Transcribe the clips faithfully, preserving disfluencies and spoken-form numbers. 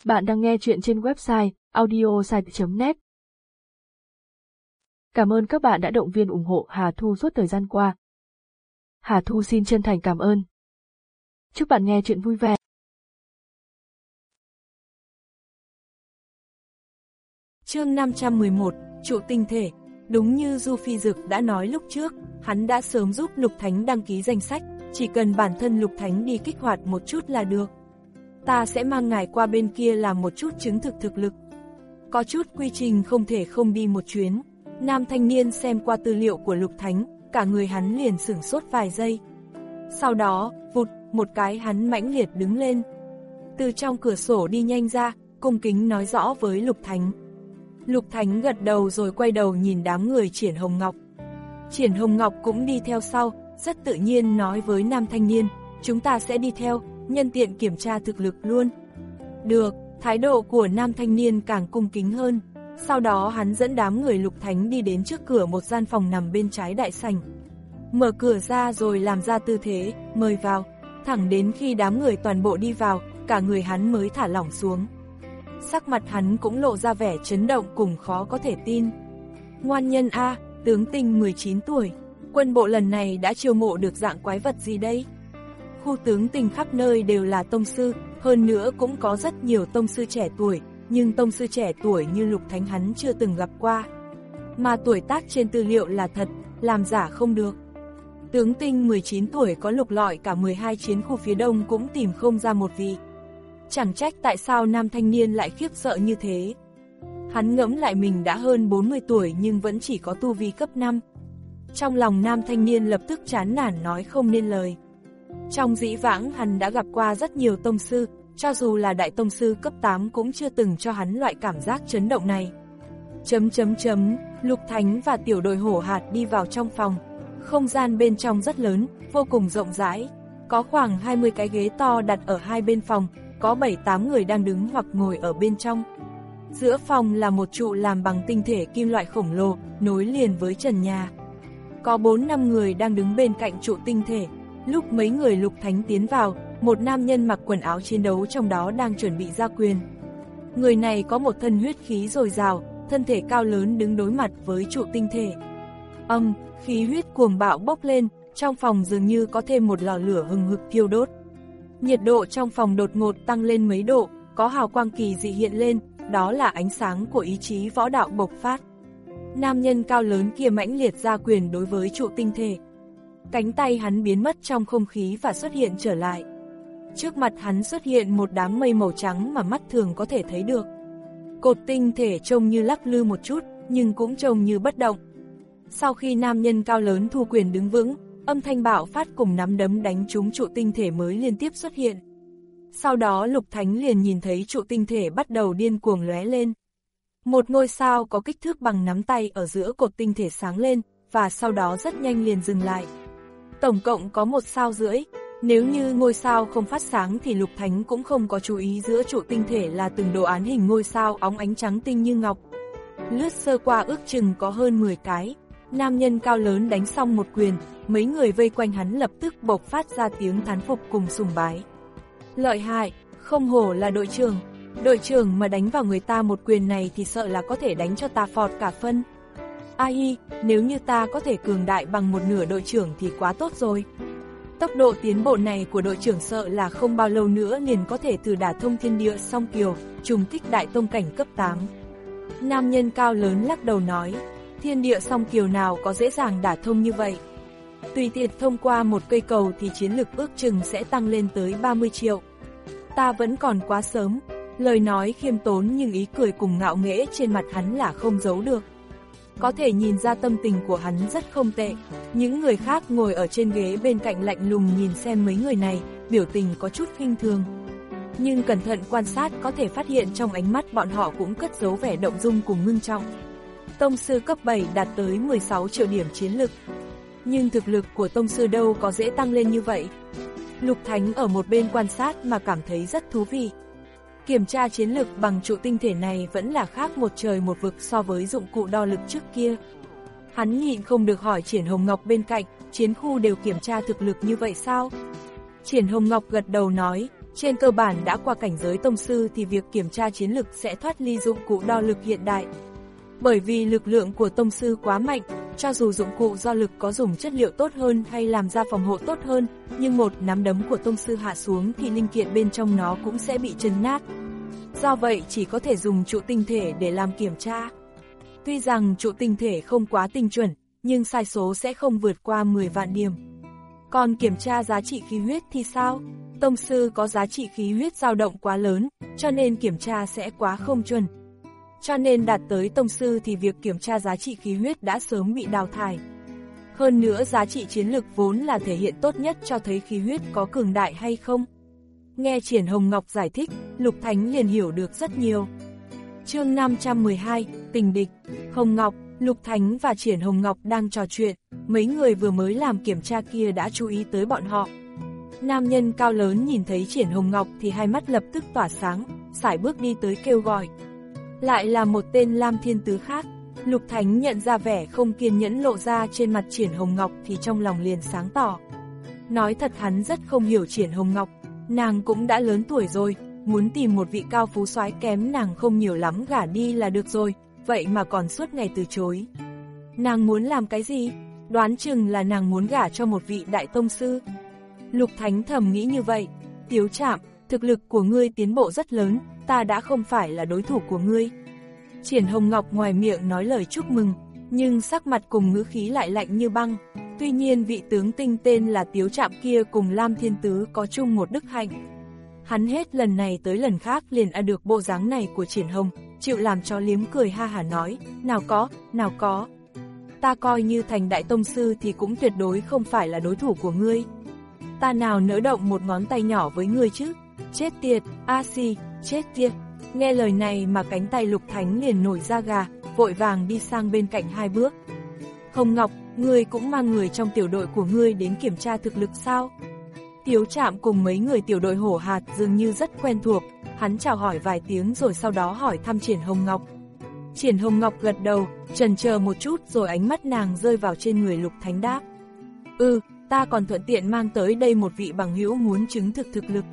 Bạn đang nghe chuyện trên website audiosite chấm net. Cảm ơn các bạn đã động viên ủng hộ Hà Thu suốt thời gian qua. Hà Thu xin chân thành cảm ơn. Chúc bạn nghe chuyện vui vẻ. Chương năm trăm mười một, trụ tinh thể. Đúng như Du Phi Dực đã nói lúc trước, hắn đã sớm giúp Lục Thánh đăng ký danh sách, chỉ cần bản thân Lục Thánh đi kích hoạt một chút là được. Ta sẽ mang ngài qua bên kia làm một chút chứng thực thực lực. Có chút quy trình không thể không đi một chuyến. Nam thanh niên xem qua tư liệu của Lục Thánh, cả người hắn liền sửng sốt vài giây. Sau đó, vụt, một cái hắn mãnh liệt đứng lên. Từ trong cửa sổ đi nhanh ra, cung kính nói rõ với Lục Thánh. Lục Thánh gật đầu rồi quay đầu nhìn đám người Triển Hồng Ngọc. Triển Hồng Ngọc cũng đi theo sau, rất tự nhiên nói với nam thanh niên, chúng ta sẽ đi theo, nhân tiện kiểm tra thực lực luôn. Được, thái độ của nam thanh niên càng cung kính hơn. Sau đó hắn dẫn đám người Lục Thánh đi đến trước cửa một gian phòng nằm bên trái đại sảnh. Mở cửa ra rồi làm ra tư thế, mời vào, thẳng đến khi đám người toàn bộ đi vào, cả người hắn mới thả lỏng xuống. Sắc mặt hắn cũng lộ ra vẻ chấn động cùng khó có thể tin. Ngoan nhân A, tướng tinh mười chín tuổi, quân bộ lần này đã chiêu mộ được dạng quái vật gì đây? Khu tướng tinh khắp nơi đều là tông sư, hơn nữa cũng có rất nhiều tông sư trẻ tuổi, nhưng tông sư trẻ tuổi như Lục Thánh hắn chưa từng gặp qua. Mà tuổi tác trên tư liệu là thật, làm giả không được. Tướng tinh mười chín tuổi có lục lọi cả mười hai chiến khu phía đông cũng tìm không ra một vị. Chẳng trách tại sao nam thanh niên lại khiếp sợ như thế. Hắn ngẫm lại mình đã hơn bốn mươi tuổi nhưng vẫn chỉ có tu vi cấp năm. Trong lòng nam thanh niên lập tức chán nản nói không nên lời. Trong dĩ vãng hắn đã gặp qua rất nhiều tông sư, cho dù là đại tông sư cấp tám cũng chưa từng cho hắn loại cảm giác chấn động này. Chấm chấm chấm, Lục Thánh và tiểu đội hổ hạt đi vào trong phòng. Không gian bên trong rất lớn, vô cùng rộng rãi. Có khoảng hai mươi cái ghế to đặt ở hai bên phòng, có bảy tám người đang đứng hoặc ngồi ở bên trong. Giữa phòng là một trụ làm bằng tinh thể kim loại khổng lồ, nối liền với trần nhà. Có bốn năm người đang đứng bên cạnh trụ tinh thể. Lúc mấy người Lục Thánh tiến vào, một nam nhân mặc quần áo chiến đấu trong đó đang chuẩn bị ra quyền. Người này có một thân huyết khí dồi dào, thân thể cao lớn đứng đối mặt với trụ tinh thể. Âm, khí huyết cuồng bạo bốc lên, trong phòng dường như có thêm một lò lửa hừng hực thiêu đốt. Nhiệt độ trong phòng đột ngột tăng lên mấy độ, có hào quang kỳ dị hiện lên, đó là ánh sáng của ý chí võ đạo bộc phát. Nam nhân cao lớn kia mãnh liệt ra quyền đối với trụ tinh thể. Cánh tay hắn biến mất trong không khí và xuất hiện trở lại. Trước mặt hắn xuất hiện một đám mây màu trắng mà mắt thường có thể thấy được. Cột tinh thể trông như lắc lư một chút, nhưng cũng trông như bất động. Sau khi nam nhân cao lớn thu quyền đứng vững, âm thanh bạo phát cùng nắm đấm đánh trúng trụ tinh thể mới liên tiếp xuất hiện. Sau đó Lục Thánh liền nhìn thấy trụ tinh thể bắt đầu điên cuồng lóe lên. Một ngôi sao có kích thước bằng nắm tay ở giữa cột tinh thể sáng lên, và sau đó rất nhanh liền dừng lại. Tổng cộng có một sao rưỡi. Nếu như ngôi sao không phát sáng thì Lục Thánh cũng không có chú ý giữa trụ tinh thể là từng đồ án hình ngôi sao óng ánh trắng tinh như ngọc. Lướt sơ qua ước chừng có hơn mười cái. Nam nhân cao lớn đánh xong một quyền, mấy người vây quanh hắn lập tức bộc phát ra tiếng thán phục cùng sùng bái. Lợi hại, không hổ là đội trưởng. Đội trưởng mà đánh vào người ta một quyền này thì sợ là có thể đánh cho ta phọt cả phân. Ai, nếu như ta có thể cường đại bằng một nửa đội trưởng thì quá tốt rồi. Tốc độ tiến bộ này của đội trưởng sợ là không bao lâu nữa liền có thể thử đả thông thiên địa song kiều, trùng kích đại tông cảnh cấp tám. Nam nhân cao lớn lắc đầu nói, thiên địa song kiều nào có dễ dàng đả thông như vậy. Tùy tiện thông qua một cây cầu thì chiến lực ước chừng sẽ tăng lên tới ba mươi triệu. Ta vẫn còn quá sớm. Lời nói khiêm tốn nhưng ý cười cùng ngạo nghễ trên mặt hắn là không giấu được. Có thể nhìn ra tâm tình của hắn rất không tệ. Những người khác ngồi ở trên ghế bên cạnh lạnh lùng nhìn xem mấy người này, biểu tình có chút khinh thường. Nhưng cẩn thận quan sát có thể phát hiện trong ánh mắt bọn họ cũng cất giấu vẻ động dung cùng ngưng trọng. Tông sư cấp bảy đạt tới mười sáu triệu điểm chiến lực. Nhưng thực lực của tông sư đâu có dễ tăng lên như vậy. Lục Thánh ở một bên quan sát mà cảm thấy rất thú vị. Kiểm tra chiến lực bằng trụ tinh thể này vẫn là khác một trời một vực so với dụng cụ đo lực trước kia. Hắn nhịn không được hỏi Triển Hồng Ngọc bên cạnh, chiến khu đều kiểm tra thực lực như vậy sao? Triển Hồng Ngọc gật đầu nói, Trên cơ bản đã qua cảnh giới tông sư thì việc kiểm tra chiến lực sẽ thoát ly dụng cụ đo lực hiện đại. Bởi vì lực lượng của tông sư quá mạnh, cho dù dụng cụ đo lực có dùng chất liệu tốt hơn hay làm ra phòng hộ tốt hơn, nhưng một nắm đấm của tông sư hạ xuống thì linh kiện bên trong nó cũng sẽ bị chấn nát. Do vậy chỉ có thể dùng trụ tinh thể để làm kiểm tra. Tuy rằng trụ tinh thể không quá tinh chuẩn, nhưng sai số sẽ không vượt qua mười vạn điểm. Còn kiểm tra giá trị khí huyết thì sao? Tông sư có giá trị khí huyết dao động quá lớn, cho nên kiểm tra sẽ quá không chuẩn. Cho nên đạt tới tông sư thì việc kiểm tra giá trị khí huyết đã sớm bị đào thải. Hơn nữa giá trị chiến lực vốn là thể hiện tốt nhất cho thấy khí huyết có cường đại hay không. Nghe Triển Hồng Ngọc giải thích, Lục Thánh liền hiểu được rất nhiều. Chương năm trăm mười hai, tình địch. Hồng Ngọc, Lục Thánh và Triển Hồng Ngọc đang trò chuyện, mấy người vừa mới làm kiểm tra kia đã chú ý tới bọn họ. Nam nhân cao lớn nhìn thấy Triển Hồng Ngọc thì hai mắt lập tức tỏa sáng, sải bước đi tới kêu gọi. Lại là một tên Lam Thiên Tứ khác. Lục Thánh nhận ra vẻ không kiên nhẫn lộ ra trên mặt Triển Hồng Ngọc thì trong lòng liền sáng tỏ. Nói thật hắn rất không hiểu Triển Hồng Ngọc, nàng cũng đã lớn tuổi rồi, muốn tìm một vị cao phú soái kém nàng không nhiều lắm gả đi là được rồi, vậy mà còn suốt ngày từ chối. Nàng muốn làm cái gì? Đoán chừng là nàng muốn gả cho một vị đại tông sư. Lục Thánh thầm nghĩ như vậy. Tiếu Trạm, thực lực của ngươi tiến bộ rất lớn, ta đã không phải là đối thủ của ngươi. Triển Hồng Ngọc ngoài miệng nói lời chúc mừng, nhưng sắc mặt cùng ngữ khí lại lạnh như băng. Tuy nhiên vị tướng tinh tên là Tiếu Trạm kia cùng Lam Thiên Tứ có chung một đức hạnh. Hắn hết lần này tới lần khác liền ăn được bộ dáng này của Triển Hồng, chịu làm cho liếm cười ha hả nói, nào có, nào có. Ta coi như thành đại tông sư thì cũng tuyệt đối không phải là đối thủ của ngươi. Ta nào nỡ động một ngón tay nhỏ với ngươi chứ, chết tiệt, a xì, chết tiệt. Nghe lời này mà cánh tay Lục Thánh liền nổi da gà, vội vàng đi sang bên cạnh hai bước. Hồng Ngọc, ngươi cũng mang người trong tiểu đội của ngươi đến kiểm tra thực lực sao? Tiếu Trạm cùng mấy người tiểu đội hổ hạt dường như rất quen thuộc, hắn chào hỏi vài tiếng rồi sau đó hỏi thăm Triển Hồng Ngọc. Triển Hồng Ngọc gật đầu, chần chờ một chút rồi ánh mắt nàng rơi vào trên người Lục Thánh đáp. Ừ, ta còn thuận tiện mang tới đây một vị bằng hữu muốn chứng thực thực lực.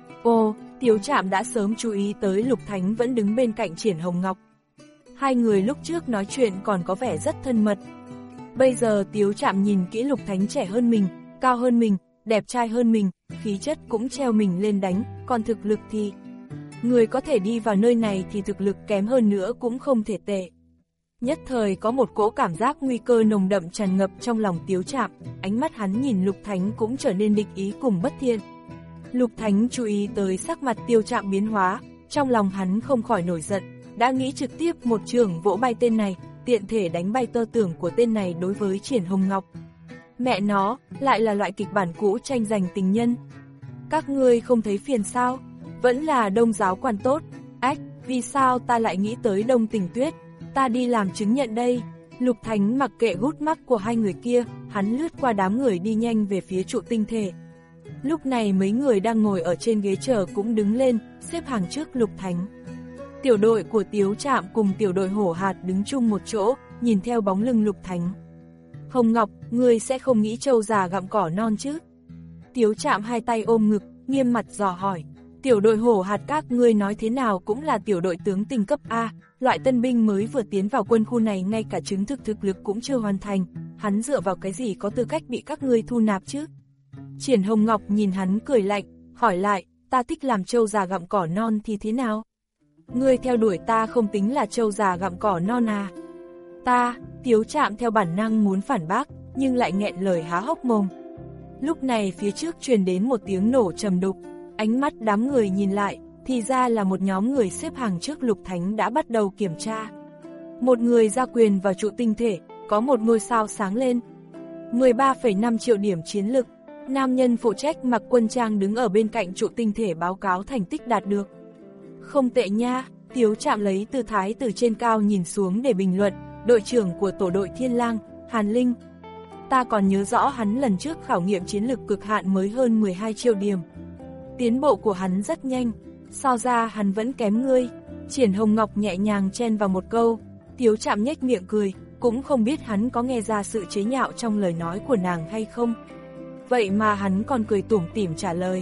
Ồ, Tiếu Trạm đã sớm chú ý tới Lục Thánh vẫn đứng bên cạnh Triển Hồng Ngọc. Hai người lúc trước nói chuyện còn có vẻ rất thân mật. Bây giờ Tiếu Trạm nhìn kỹ Lục Thánh trẻ hơn mình, cao hơn mình, đẹp trai hơn mình, khí chất cũng treo mình lên đánh, còn thực lực thì... Người có thể đi vào nơi này thì thực lực kém hơn nữa cũng không thể tệ. Nhất thời có một cỗ cảm giác nguy cơ nồng đậm tràn ngập trong lòng Tiếu Trạm, ánh mắt hắn nhìn Lục Thánh cũng trở nên địch ý cùng bất thiện. Lục Thánh chú ý tới sắc mặt Tiếu Trạm biến hóa, trong lòng hắn không khỏi nổi giận, đã nghĩ trực tiếp một trường vỗ bay tên này, tiện thể đánh bay tơ tưởng của tên này đối với Triển Hồng Ngọc. Mẹ nó, lại là loại kịch bản cũ tranh giành tình nhân. Các ngươi không thấy phiền sao? Vẫn là Đông giáo quan tốt. Ách, vì sao ta lại nghĩ tới Đông Tình Tuyết? Ta đi làm chứng nhận đây. Lục Thánh mặc kệ gút mắt của hai người kia, hắn lướt qua đám người đi nhanh về phía trụ tinh thể. Lúc này mấy người đang ngồi ở trên ghế chờ cũng đứng lên, xếp hàng trước Lục Thánh. Tiểu đội của Tiếu Trạm cùng tiểu đội hổ hạt đứng chung một chỗ, nhìn theo bóng lưng Lục Thánh. Hồng Ngọc, ngươi sẽ không nghĩ trâu già gặm cỏ non chứ? Tiếu Trạm hai tay ôm ngực, nghiêm mặt dò hỏi. Tiểu đội hổ hạt các ngươi nói thế nào cũng là tiểu đội tướng tinh cấp A, loại tân binh mới vừa tiến vào quân khu này ngay cả chứng thực thực lực cũng chưa hoàn thành, hắn dựa vào cái gì có tư cách bị các ngươi thu nạp chứ? Triển Hồng Ngọc nhìn hắn cười lạnh, hỏi lại, ta thích làm trâu già gặm cỏ non thì thế nào? Ngươi theo đuổi ta không tính là trâu già gặm cỏ non à? Ta, Tiếu Trạm theo bản năng muốn phản bác, nhưng lại nghẹn lời há hốc mồm. Lúc này phía trước truyền đến một tiếng nổ trầm đục, ánh mắt đám người nhìn lại, thì ra là một nhóm người xếp hàng trước Lục Thánh đã bắt đầu kiểm tra. Một người ra quyền vào trụ tinh thể, có một ngôi sao sáng lên. mười ba phẩy năm triệu điểm chiến lực, nam nhân phụ trách mặc quân trang đứng ở bên cạnh trụ tinh thể báo cáo thành tích đạt được. Không tệ nha, Tiếu Trạm lấy tư thái từ trên cao nhìn xuống để bình luận, đội trưởng của tổ đội Thiên Lang, Hàn Linh. Ta còn nhớ rõ hắn lần trước khảo nghiệm chiến lực cực hạn mới hơn mười hai triệu điểm. Tiến bộ của hắn rất nhanh, so ra hắn vẫn kém ngươi. Triển Hồng Ngọc nhẹ nhàng chen vào một câu, Tiếu Trạm nhếch miệng cười, cũng không biết hắn có nghe ra sự chế nhạo trong lời nói của nàng hay không. Vậy mà hắn còn cười tủm tỉm trả lời,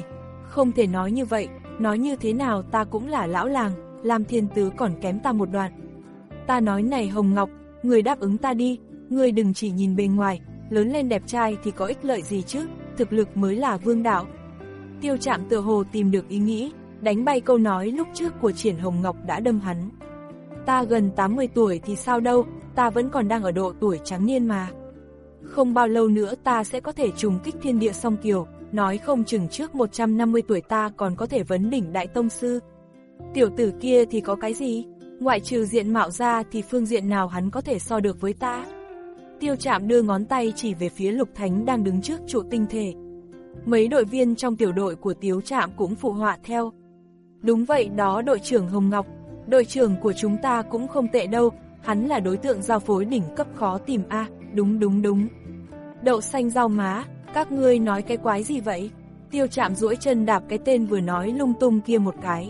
Không thể nói như vậy, nói như thế nào ta cũng là lão làng, Lam Thiên Tứ còn kém ta một đoạn. Ta nói này Hồng Ngọc, người đáp ứng ta đi, người đừng chỉ nhìn bề ngoài, lớn lên đẹp trai thì có ích lợi gì chứ, thực lực mới là vương đạo. Tiêu Trạm tựa hồ tìm được ý nghĩ, đánh bay câu nói lúc trước của Triển Hồng Ngọc đã đâm hắn. Ta gần tám mươi tuổi thì sao đâu, ta vẫn còn đang ở độ tuổi trắng niên mà. Không bao lâu nữa ta sẽ có thể trùng kích thiên địa song kiều, nói không chừng trước một trăm năm mươi tuổi ta còn có thể vấn đỉnh đại tông sư. Tiểu tử kia thì có cái gì? Ngoại trừ diện mạo ra thì phương diện nào hắn có thể so được với ta? Tiêu Trạm đưa ngón tay chỉ về phía Lục Thánh đang đứng trước trụ tinh thể. Mấy đội viên trong tiểu đội của Tiêu Trạm cũng phụ họa theo. Đúng vậy đó đội trưởng Hồng Ngọc, đội trưởng của chúng ta cũng không tệ đâu, hắn là đối tượng giao phối đỉnh cấp khó tìm a, à, đúng đúng đúng. Đậu xanh rau má, các ngươi nói cái quái gì vậy? Tiêu Trạm duỗi chân đạp cái tên vừa nói lung tung kia một cái.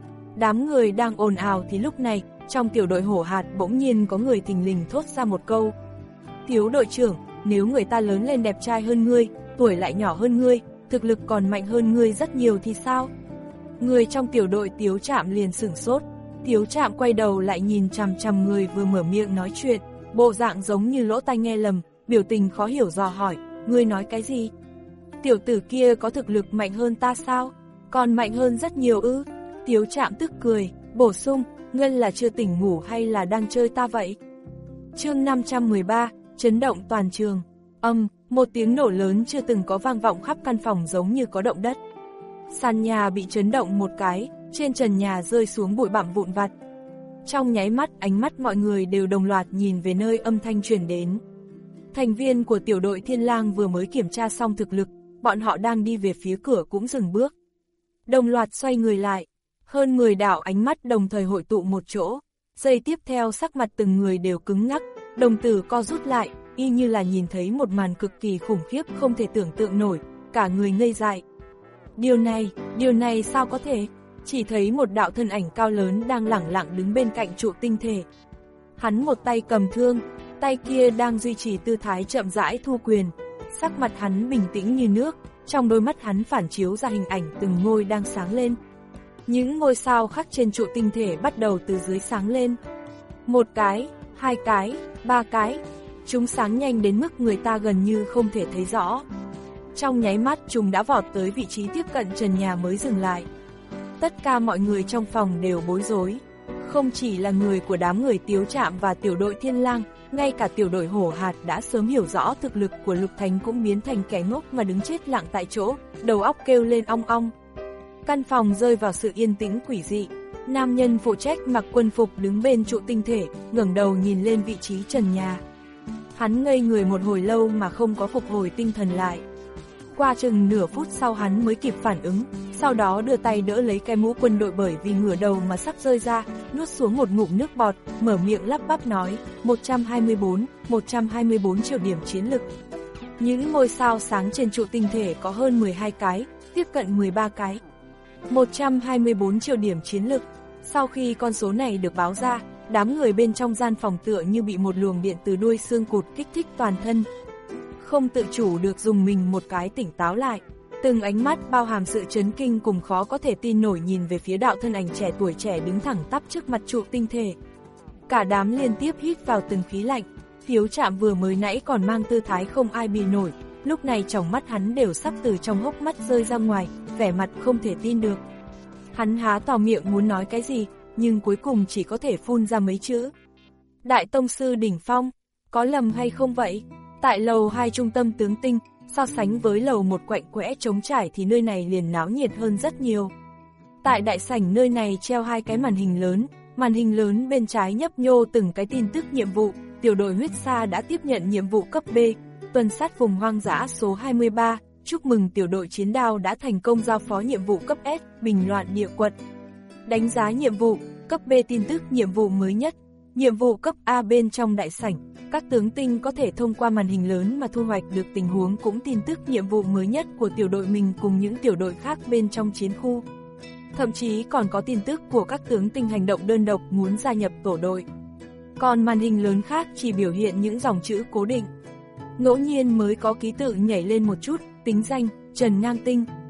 Đám người đang ồn ào thì lúc này, trong tiểu đội hổ hạt bỗng nhiên có người thình lình thốt ra một câu. Thiếu đội trưởng, nếu người ta lớn lên đẹp trai hơn ngươi, tuổi lại nhỏ hơn ngươi, thực lực còn mạnh hơn ngươi rất nhiều thì sao? Người trong tiểu đội Tiêu Trạm liền sửng sốt. Tiêu Trạm quay đầu lại nhìn chằm chằm người vừa mở miệng nói chuyện, bộ dạng giống như lỗ tai nghe lầm, biểu tình khó hiểu dò hỏi, ngươi nói cái gì? Tiểu tử kia có thực lực mạnh hơn ta sao? Còn mạnh hơn rất nhiều ư? Tiêu Trạm tức cười, bổ sung, ngươi là chưa tỉnh ngủ hay là đang chơi ta vậy? Chương năm trăm mười ba, chấn động toàn trường. Âm, um, một tiếng nổ lớn chưa từng có vang vọng khắp căn phòng giống như có động đất. Sàn nhà bị chấn động một cái, trên trần nhà rơi xuống bụi bặm vụn vặt. Trong nháy mắt, ánh mắt mọi người đều đồng loạt nhìn về nơi âm thanh truyền đến. Thành viên của tiểu đội Thiên Lang vừa mới kiểm tra xong thực lực, bọn họ đang đi về phía cửa cũng dừng bước. Đồng loạt xoay người lại, hơn mười đạo ánh mắt đồng thời hội tụ một chỗ. Giây tiếp theo sắc mặt từng người đều cứng ngắc, đồng tử co rút lại, y như là nhìn thấy một màn cực kỳ khủng khiếp không thể tưởng tượng nổi, cả người ngây dại. Điều này, điều này sao có thể? Chỉ thấy một đạo thân ảnh cao lớn đang lẳng lặng đứng bên cạnh trụ tinh thể. Hắn một tay cầm thương, tay kia đang duy trì tư thái chậm rãi thu quyền. Sắc mặt hắn bình tĩnh như nước, trong đôi mắt hắn phản chiếu ra hình ảnh từng ngôi đang sáng lên. Những ngôi sao khắc trên trụ tinh thể bắt đầu từ dưới sáng lên. Một cái, hai cái, ba cái. Chúng sáng nhanh đến mức người ta gần như không thể thấy rõ. Trong nháy mắt chúng đã vọt tới vị trí tiếp cận trần nhà mới dừng lại. Tất cả mọi người trong phòng đều bối rối. Không chỉ là người của đám người Tiêu Trạm và tiểu đội Thiên Lang, ngay cả tiểu đội hổ hạt đã sớm hiểu rõ thực lực của Lục Thánh cũng biến thành kẻ ngốc mà đứng chết lặng tại chỗ, đầu óc kêu lên ong ong. Căn phòng rơi vào sự yên tĩnh quỷ dị. Nam nhân phụ trách mặc quân phục đứng bên trụ tinh thể, ngẩng đầu nhìn lên vị trí trần nhà. Hắn ngây người một hồi lâu mà không có phục hồi tinh thần lại. Qua chừng nửa phút sau hắn mới kịp phản ứng, sau đó đưa tay đỡ lấy cái mũ quân đội bởi vì ngửa đầu mà sắp rơi ra, nuốt xuống một ngụm nước bọt, mở miệng lắp bắp nói, một trăm hai mươi bốn, một trăm hai mươi bốn triệu điểm chiến lực. Những ngôi sao sáng trên trụ tinh thể có hơn mười hai cái, tiếp cận mười ba cái. một trăm hai mươi bốn triệu điểm chiến lực. Sau khi con số này được báo ra, đám người bên trong gian phòng tựa như bị một luồng điện từ đuôi xương cụt kích thích toàn thân. Không tự chủ được dùng mình một cái tỉnh táo lại. Từng ánh mắt bao hàm sự chấn kinh cùng khó có thể tin nổi nhìn về phía đạo thân ảnh trẻ tuổi trẻ đứng thẳng tắp trước mặt trụ tinh thể. Cả đám liên tiếp hít vào từng khí lạnh. Tiêu Trạm vừa mới nãy còn mang tư thái không ai bì nổi, lúc này trong mắt hắn đều sắp từ trong hốc mắt rơi ra ngoài, vẻ mặt không thể tin được. Hắn há to miệng muốn nói cái gì, nhưng cuối cùng chỉ có thể phun ra mấy chữ. Đại tông sư đỉnh phong, có lầm hay không vậy? Tại lầu hai trung tâm tướng tinh, so sánh với lầu một quạnh quẽ trống trải thì nơi này liền náo nhiệt hơn rất nhiều. Tại đại sảnh nơi này treo hai cái màn hình lớn, màn hình lớn bên trái nhấp nhô từng cái tin tức nhiệm vụ. Tiểu đội huyết sa đã tiếp nhận nhiệm vụ cấp B, tuần sát vùng hoang dã số hai mươi ba. Chúc mừng tiểu đội chiến đao đã thành công giao phó nhiệm vụ cấp S, bình loạn địa quật. Đánh giá nhiệm vụ, cấp B tin tức nhiệm vụ mới nhất. Nhiệm vụ cấp A bên trong đại sảnh, các tướng tinh có thể thông qua màn hình lớn mà thu hoạch được tình huống cũng tin tức nhiệm vụ mới nhất của tiểu đội mình cùng những tiểu đội khác bên trong chiến khu. Thậm chí còn có tin tức của các tướng tinh hành động đơn độc muốn gia nhập tổ đội. Còn màn hình lớn khác chỉ biểu hiện những dòng chữ cố định. Ngẫu nhiên mới có ký tự nhảy lên một chút, tính danh, Trần Ngang Tinh.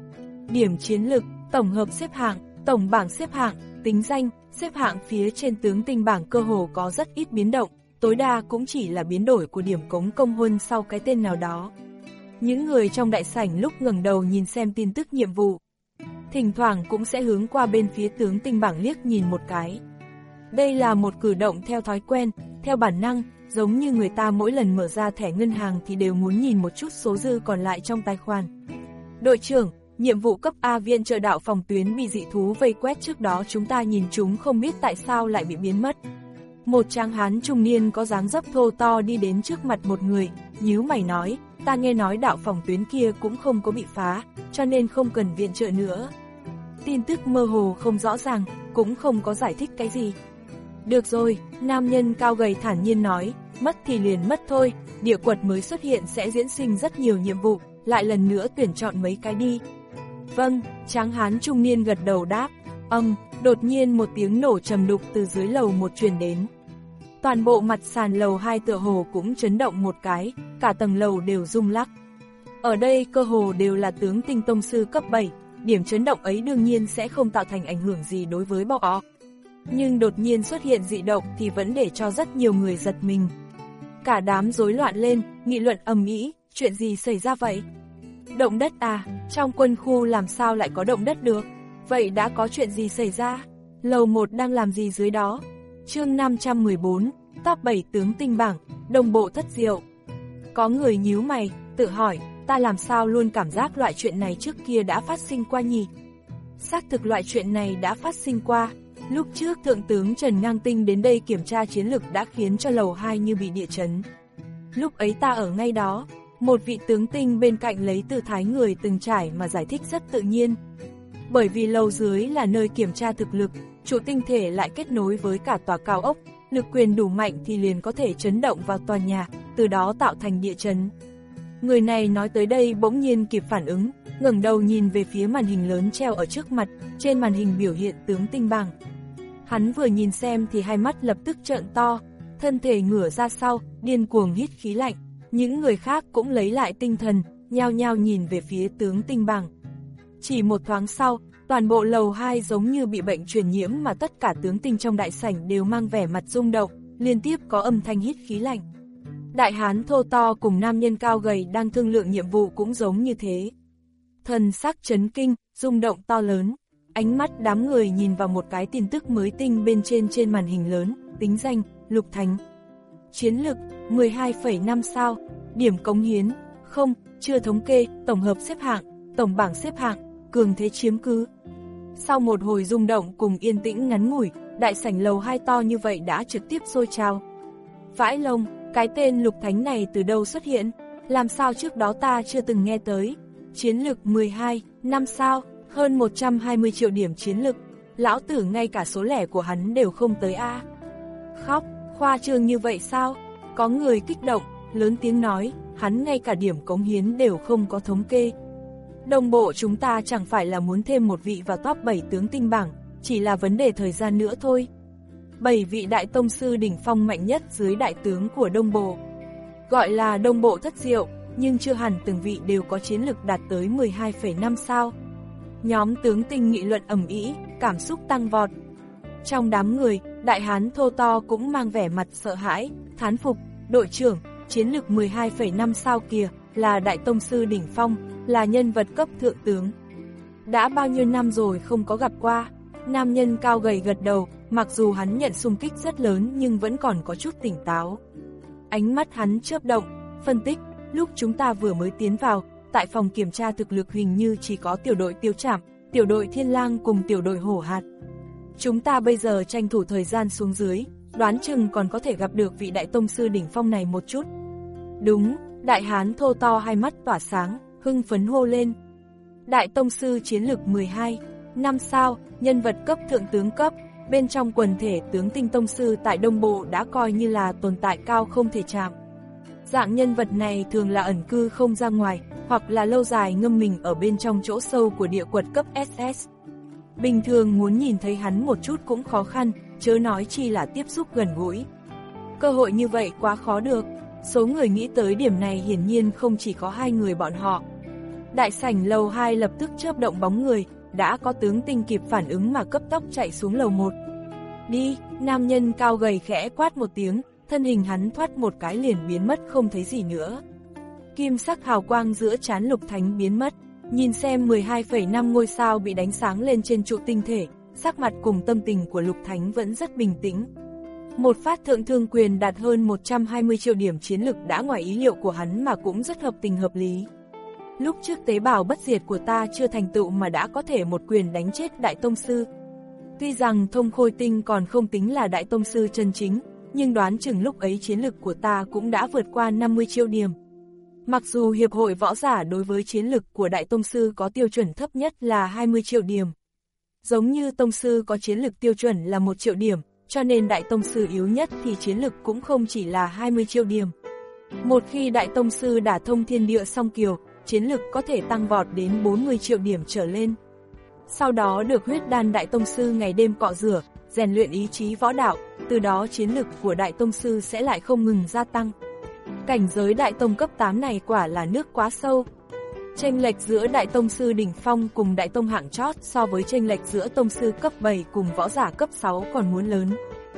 điểm chiến lực, tổng hợp xếp hạng, tổng bảng xếp hạng, tính danh, xếp hạng phía trên tướng tinh bảng cơ hồ có rất ít biến động, tối đa cũng chỉ là biến đổi của điểm cống công huân sau cái tên nào đó. Những người trong đại sảnh lúc ngẩng đầu nhìn xem tin tức nhiệm vụ, thỉnh thoảng cũng sẽ hướng qua bên phía tướng tinh bảng liếc nhìn một cái. Đây là một cử động theo thói quen, theo bản năng, giống như người ta mỗi lần mở ra thẻ ngân hàng thì đều muốn nhìn một chút số dư còn lại trong tài khoản. Đội trưởng, nhiệm vụ cấp A viện trợ đạo phòng tuyến bị dị thú vây quét, trước đó chúng ta nhìn chúng không biết tại sao lại bị biến mất. Một tráng hán trung niên có dáng dấp thô to đi đến trước mặt một người, nhíu mày nói, ta nghe nói đạo phòng tuyến kia cũng không có bị phá, cho nên không cần viện trợ nữa. Tin tức mơ hồ không rõ ràng, cũng không có giải thích cái gì. Được rồi, nam nhân cao gầy thản nhiên nói, mất thì liền mất thôi, địa quật mới xuất hiện sẽ diễn sinh rất nhiều nhiệm vụ, lại lần nữa tuyển chọn mấy cái đi. Vâng, tráng hán trung niên gật đầu đáp. Âm, đột nhiên một tiếng nổ trầm đục từ dưới lầu một truyền đến. Toàn bộ mặt sàn lầu hai tựa hồ cũng chấn động một cái, cả tầng lầu đều rung lắc. Ở đây cơ hồ đều là tướng tinh tông sư cấp bảy, điểm chấn động ấy đương nhiên sẽ không tạo thành ảnh hưởng gì đối với bọn họ. Nhưng đột nhiên xuất hiện dị động thì vẫn để cho rất nhiều người giật mình. Cả đám rối loạn lên, nghị luận ầm ĩ, chuyện gì xảy ra vậy? Động đất à, trong quân khu làm sao lại có động đất được? Vậy đã có chuyện gì xảy ra? Lầu một đang làm gì dưới đó? Chương năm trăm mười bốn, top bảy tướng tinh bảng, đồng bộ thất diệu. Có người nhíu mày, tự hỏi, ta làm sao luôn cảm giác loại chuyện này trước kia đã phát sinh qua nhỉ? Xác thực loại chuyện này đã phát sinh qua. Lúc trước Thượng tướng Trần Ngang Tinh đến đây kiểm tra chiến lực đã khiến cho lầu hai như bị địa chấn. Lúc ấy ta ở ngay đó, một vị tướng tinh bên cạnh lấy tư thái người từng trải mà giải thích rất tự nhiên. Bởi vì lầu dưới là nơi kiểm tra thực lực, trụ tinh thể lại kết nối với cả tòa cao ốc, lực quyền đủ mạnh thì liền có thể chấn động vào tòa nhà, từ đó tạo thành địa chấn. Người này nói tới đây bỗng nhiên kịp phản ứng, ngẩng đầu nhìn về phía màn hình lớn treo ở trước mặt, trên màn hình biểu hiện tướng tinh bảng. Hắn vừa nhìn xem thì hai mắt lập tức trợn to, thân thể ngửa ra sau, điên cuồng hít khí lạnh. Những người khác cũng lấy lại tinh thần, nhao nhao nhìn về phía tướng tinh bảng. Chỉ một thoáng sau, toàn bộ lầu hai giống như bị bệnh truyền nhiễm mà tất cả tướng tinh trong đại sảnh đều mang vẻ mặt rung động, liên tiếp có âm thanh hít khí lạnh. Đại hán thô to cùng nam nhân cao gầy đang thương lượng nhiệm vụ cũng giống như thế. Thần sắc chấn kinh, rung động to lớn. Ánh mắt đám người nhìn vào một cái tin tức mới tinh bên trên trên màn hình lớn, tính danh, Lục Thánh. Chiến lực, mười hai phẩy năm sao, điểm cống hiến, không, chưa thống kê, tổng hợp xếp hạng, tổng bảng xếp hạng, cường thế chiếm cứ. Sau một hồi rung động cùng yên tĩnh ngắn ngủi, đại sảnh lầu hai to như vậy đã trực tiếp sôi trào. Vãi lông, cái tên Lục Thánh này từ đâu xuất hiện, làm sao trước đó ta chưa từng nghe tới. Chiến lực mười hai, năm sao, hơn một trăm hai mươi triệu điểm chiến lực, lão tử ngay cả số lẻ của hắn đều không tới a. Khóc, khoa trương như vậy sao? Có người kích động, lớn tiếng nói, hắn ngay cả điểm cống hiến đều không có thống kê. Đồng bộ chúng ta chẳng phải là muốn thêm một vị vào top bảy tướng tinh bảng, chỉ là vấn đề thời gian nữa thôi. bảy vị đại tông sư đỉnh phong mạnh nhất dưới đại tướng của Đông Bộ. Gọi là Đông Bộ thất diệu, nhưng chưa hẳn từng vị đều có chiến lực đạt tới mười hai phẩy năm sao. Nhóm tướng tinh nghị luận ầm ĩ, cảm xúc tăng vọt. Trong đám người, đại hán thô to cũng mang vẻ mặt sợ hãi, thán phục, đội trưởng, chiến lực mười hai phẩy năm sao kìa, là đại tông sư đỉnh phong, là nhân vật cấp thượng tướng. Đã bao nhiêu năm rồi không có gặp qua. Nam nhân cao gầy gật đầu, mặc dù hắn nhận xung kích rất lớn nhưng vẫn còn có chút tỉnh táo. Ánh mắt hắn chớp động, phân tích, lúc chúng ta vừa mới tiến vào, tại phòng kiểm tra thực lực hình như chỉ có tiểu đội Tiêu Trảm, tiểu đội Thiên Lang cùng tiểu đội Hổ Hạt. Chúng ta bây giờ tranh thủ thời gian xuống dưới, đoán chừng còn có thể gặp được vị đại tông sư đỉnh phong này một chút. Đúng, đại hán thô to hai mắt tỏa sáng, hưng phấn hô lên. Đại tông sư chiến lực mười hai, năm sao, nhân vật cấp thượng tướng cấp, bên trong quần thể tướng tinh tông sư tại Đông Bộ đã coi như là tồn tại cao không thể chạm. Dạng nhân vật này thường là ẩn cư không ra ngoài, hoặc là lâu dài ngâm mình ở bên trong chỗ sâu của địa quật cấp ét ét. Bình thường muốn nhìn thấy hắn một chút cũng khó khăn, chớ nói chi là tiếp xúc gần gũi. Cơ hội như vậy quá khó được, số người nghĩ tới điểm này hiển nhiên không chỉ có hai người bọn họ. Đại sảnh lầu hai lập tức chớp động bóng người, đã có tướng tinh kịp phản ứng mà cấp tốc chạy xuống lầu một. Đi, nam nhân cao gầy khẽ quát một tiếng, thân hình hắn thoát một cái liền biến mất không thấy gì nữa. Kim sắc hào quang giữa trán Lục Thánh biến mất, nhìn xem mười hai phẩy năm ngôi sao bị đánh sáng lên trên trụ tinh thể, sắc mặt cùng tâm tình của Lục Thánh vẫn rất bình tĩnh. Một phát thượng thương quyền đạt hơn một trăm hai mươi triệu điểm chiến lực đã ngoài ý liệu của hắn mà cũng rất hợp tình hợp lý. Lúc trước tế bào bất diệt của ta chưa thành tựu mà đã có thể một quyền đánh chết Đại Tông Sư. Tuy rằng Thông Khôi Tinh còn không tính là Đại Tông Sư chân chính, nhưng đoán chừng lúc ấy chiến lực của ta cũng đã vượt qua năm mươi triệu điểm. Mặc dù Hiệp hội Võ giả đối với chiến lực của Đại Tông Sư có tiêu chuẩn thấp nhất là hai mươi triệu điểm. Giống như Tông Sư có chiến lực tiêu chuẩn là một triệu điểm, cho nên Đại Tông Sư yếu nhất thì chiến lực cũng không chỉ là hai mươi triệu điểm. Một khi Đại Tông Sư đả thông thiên địa song kiều, chiến lực có thể tăng vọt đến bốn mươi triệu điểm trở lên. Sau đó được huyết đan Đại Tông Sư ngày đêm cọ rửa, rèn luyện ý chí võ đạo, từ đó chiến lực của Đại Tông Sư sẽ lại không ngừng gia tăng. Cảnh giới Đại Tông cấp tám này quả là nước quá sâu. Chênh lệch giữa Đại Tông Sư đỉnh phong cùng Đại Tông hạng chót so với chênh lệch giữa Tông Sư cấp bảy cùng võ giả cấp sáu còn muốn lớn.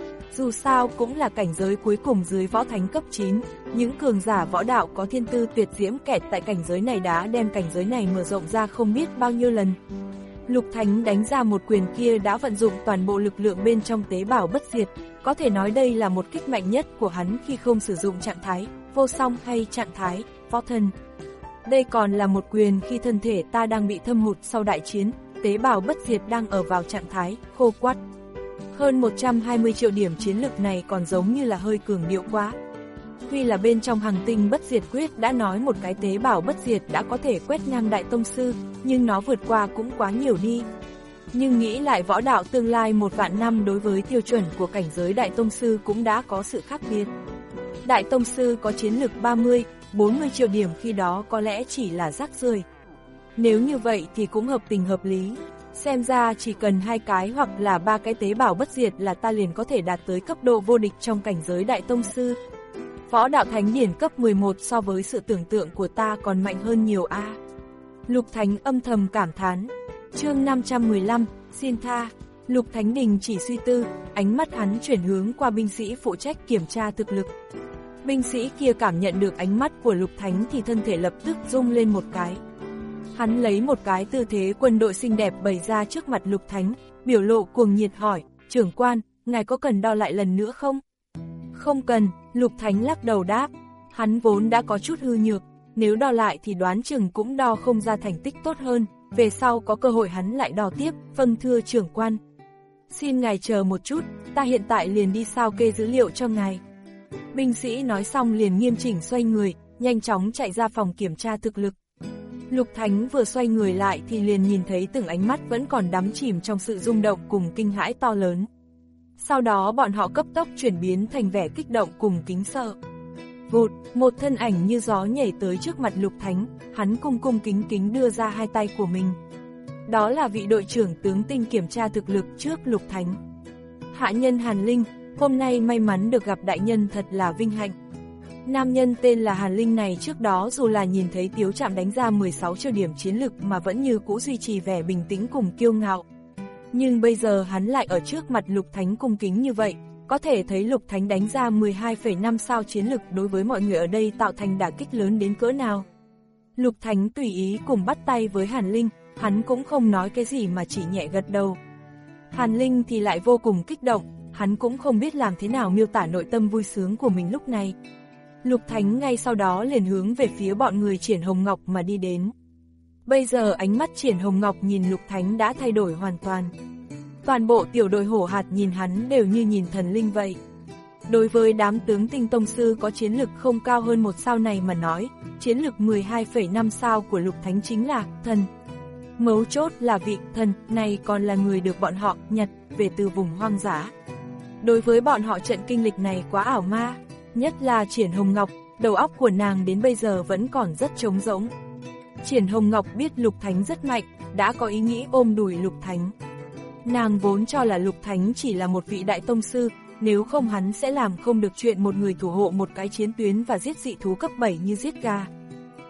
Dù sao cũng là cảnh giới cuối cùng dưới võ thánh cấp chín, những cường giả võ đạo có thiên tư tuyệt diễm kẹt tại cảnh giới này đã đem cảnh giới này mở rộng ra không biết bao nhiêu lần. Lục Thánh đánh ra một quyền kia đã vận dụng toàn bộ lực lượng bên trong tế bào bất diệt, có thể nói đây là một kích mạnh nhất của hắn khi không sử dụng trạng thái vô song hay trạng thái võ thần. Đây còn là một quyền khi thân thể ta đang bị thâm hụt sau đại chiến, tế bào bất diệt đang ở vào trạng thái khô quắt. Hơn một trăm hai mươi triệu điểm chiến lực này còn giống như là hơi cường điệu quá. Tuy là bên trong Hằng Tinh Bất Diệt Quyết đã nói một cái tế bào bất diệt đã có thể quét ngang Đại Tông Sư, nhưng nó vượt qua cũng quá nhiều đi. Nhưng nghĩ lại võ đạo tương lai một vạn năm đối với tiêu chuẩn của cảnh giới Đại Tông Sư cũng đã có sự khác biệt. Đại Tông Sư có chiến lực ba mươi, bốn mươi triệu điểm khi đó có lẽ chỉ là rác rưởi. Nếu như vậy thì cũng hợp tình hợp lý. Xem ra chỉ cần hai cái hoặc là ba cái tế bào bất diệt là ta liền có thể đạt tới cấp độ vô địch trong cảnh giới Đại Tông Sư. Võ đạo thánh điển cấp mười một so với sự tưởng tượng của ta còn mạnh hơn nhiều a. À. Lục Thánh âm thầm cảm thán. Chương năm trăm mười lăm, xin tha. Lục Thánh đình chỉ suy tư, ánh mắt hắn chuyển hướng qua binh sĩ phụ trách kiểm tra thực lực. Binh sĩ kia cảm nhận được ánh mắt của Lục Thánh thì thân thể lập tức rung lên một cái. Hắn lấy một cái tư thế quân đội xinh đẹp bày ra trước mặt Lục Thánh, biểu lộ cuồng nhiệt hỏi, trưởng quan, ngài có cần đo lại lần nữa không? Không cần, Lục Thánh lắc đầu đáp, hắn vốn đã có chút hư nhược, nếu đo lại thì đoán chừng cũng đo không ra thành tích tốt hơn, về sau có cơ hội hắn lại đo tiếp, vâng thưa trưởng quan. Xin ngài chờ một chút, ta hiện tại liền đi sao kê dữ liệu cho ngài. Binh sĩ nói xong liền nghiêm chỉnh xoay người, nhanh chóng chạy ra phòng kiểm tra thực lực. Lục Thánh vừa xoay người lại thì liền nhìn thấy từng ánh mắt vẫn còn đắm chìm trong sự rung động cùng kinh hãi to lớn. Sau đó bọn họ cấp tốc chuyển biến thành vẻ kích động cùng kính sợ. Vụt, một thân ảnh như gió nhảy tới trước mặt Lục Thánh, hắn cung cung kính kính đưa ra hai tay của mình. Đó là vị đội trưởng tướng tinh kiểm tra thực lực trước Lục Thánh. Hạ nhân Hàn Linh, hôm nay may mắn được gặp đại nhân thật là vinh hạnh. Nam nhân tên là Hàn Linh này trước đó dù là nhìn thấy Tiếu Trạm đánh ra mười sáu triệu điểm chiến lực mà vẫn như cũ duy trì vẻ bình tĩnh cùng kiêu ngạo. Nhưng bây giờ hắn lại ở trước mặt Lục Thánh cung kính như vậy, có thể thấy Lục Thánh đánh ra mười hai phẩy năm sao chiến lực đối với mọi người ở đây tạo thành đả kích lớn đến cỡ nào. Lục Thánh tùy ý cùng bắt tay với Hàn Linh, hắn cũng không nói cái gì mà chỉ nhẹ gật đầu. Hàn Linh thì lại vô cùng kích động, hắn cũng không biết làm thế nào miêu tả nội tâm vui sướng của mình lúc này. Lục Thánh ngay sau đó liền hướng về phía bọn người Triển Hồng Ngọc mà đi đến. Bây giờ ánh mắt Triển Hồng Ngọc nhìn Lục Thánh đã thay đổi hoàn toàn. Toàn bộ tiểu đội hổ hạt nhìn hắn đều như nhìn thần linh vậy. Đối với đám tướng tinh tông sư có chiến lực không cao hơn một sao này mà nói, chiến lực mười hai phẩy năm sao của Lục Thánh chính là thần. Mấu chốt là vị thần này còn là người được bọn họ nhặt về từ vùng hoang dã. Đối với bọn họ trận kinh lịch này quá ảo ma, nhất là Triển Hồng Ngọc, đầu óc của nàng đến bây giờ vẫn còn rất trống rỗng. Triển Hồng Ngọc biết Lục Thánh rất mạnh, đã có ý nghĩ ôm đùi Lục Thánh. Nàng vốn cho là Lục Thánh chỉ là một vị đại tông sư, nếu không hắn sẽ làm không được chuyện một người thủ hộ một cái chiến tuyến và giết dị thú cấp bảy như giết gà.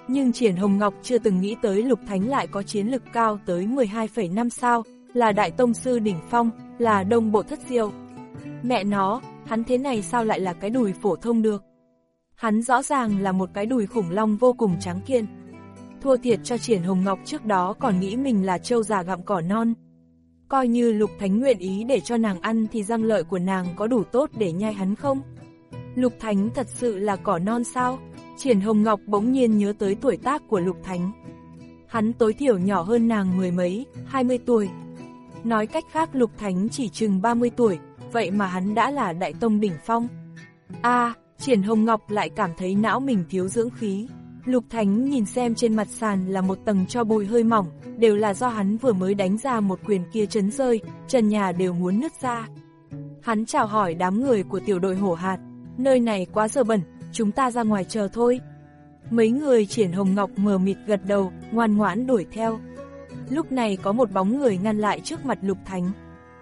Nhưng Triển Hồng Ngọc chưa từng nghĩ tới Lục Thánh lại có chiến lực cao tới mười hai phẩy năm sao, là đại tông sư đỉnh phong, là đông bộ thất diệu. Mẹ nó, hắn thế này sao lại là cái đùi phổ thông được? Hắn rõ ràng là một cái đùi khủng long vô cùng tráng kiện. Thua thiệt cho Triển Hồng Ngọc trước đó còn nghĩ mình là trâu già gặm cỏ non. Coi như Lục Thánh nguyện ý để cho nàng ăn thì răng lợi của nàng có đủ tốt để nhai hắn không? Lục Thánh thật sự là cỏ non sao? Triển Hồng Ngọc bỗng nhiên nhớ tới tuổi tác của Lục Thánh. Hắn tối thiểu nhỏ hơn nàng mười mấy, hai mươi tuổi. Nói cách khác Lục Thánh chỉ chừng ba mươi tuổi, vậy mà hắn đã là đại tông đỉnh phong. A, à, Triển Hồng Ngọc lại cảm thấy não mình thiếu dưỡng khí. Lục Thánh nhìn xem trên mặt sàn là một tầng tro bụi hơi mỏng, đều là do hắn vừa mới đánh ra một quyền kia chấn rơi, trần nhà đều muốn nứt ra. Hắn chào hỏi đám người của tiểu đội hổ hạt, nơi này quá dơ bẩn, chúng ta ra ngoài chờ thôi. Mấy người Triển Hồng Ngọc mờ mịt gật đầu, ngoan ngoãn đuổi theo. Lúc này có một bóng người ngăn lại trước mặt Lục Thánh.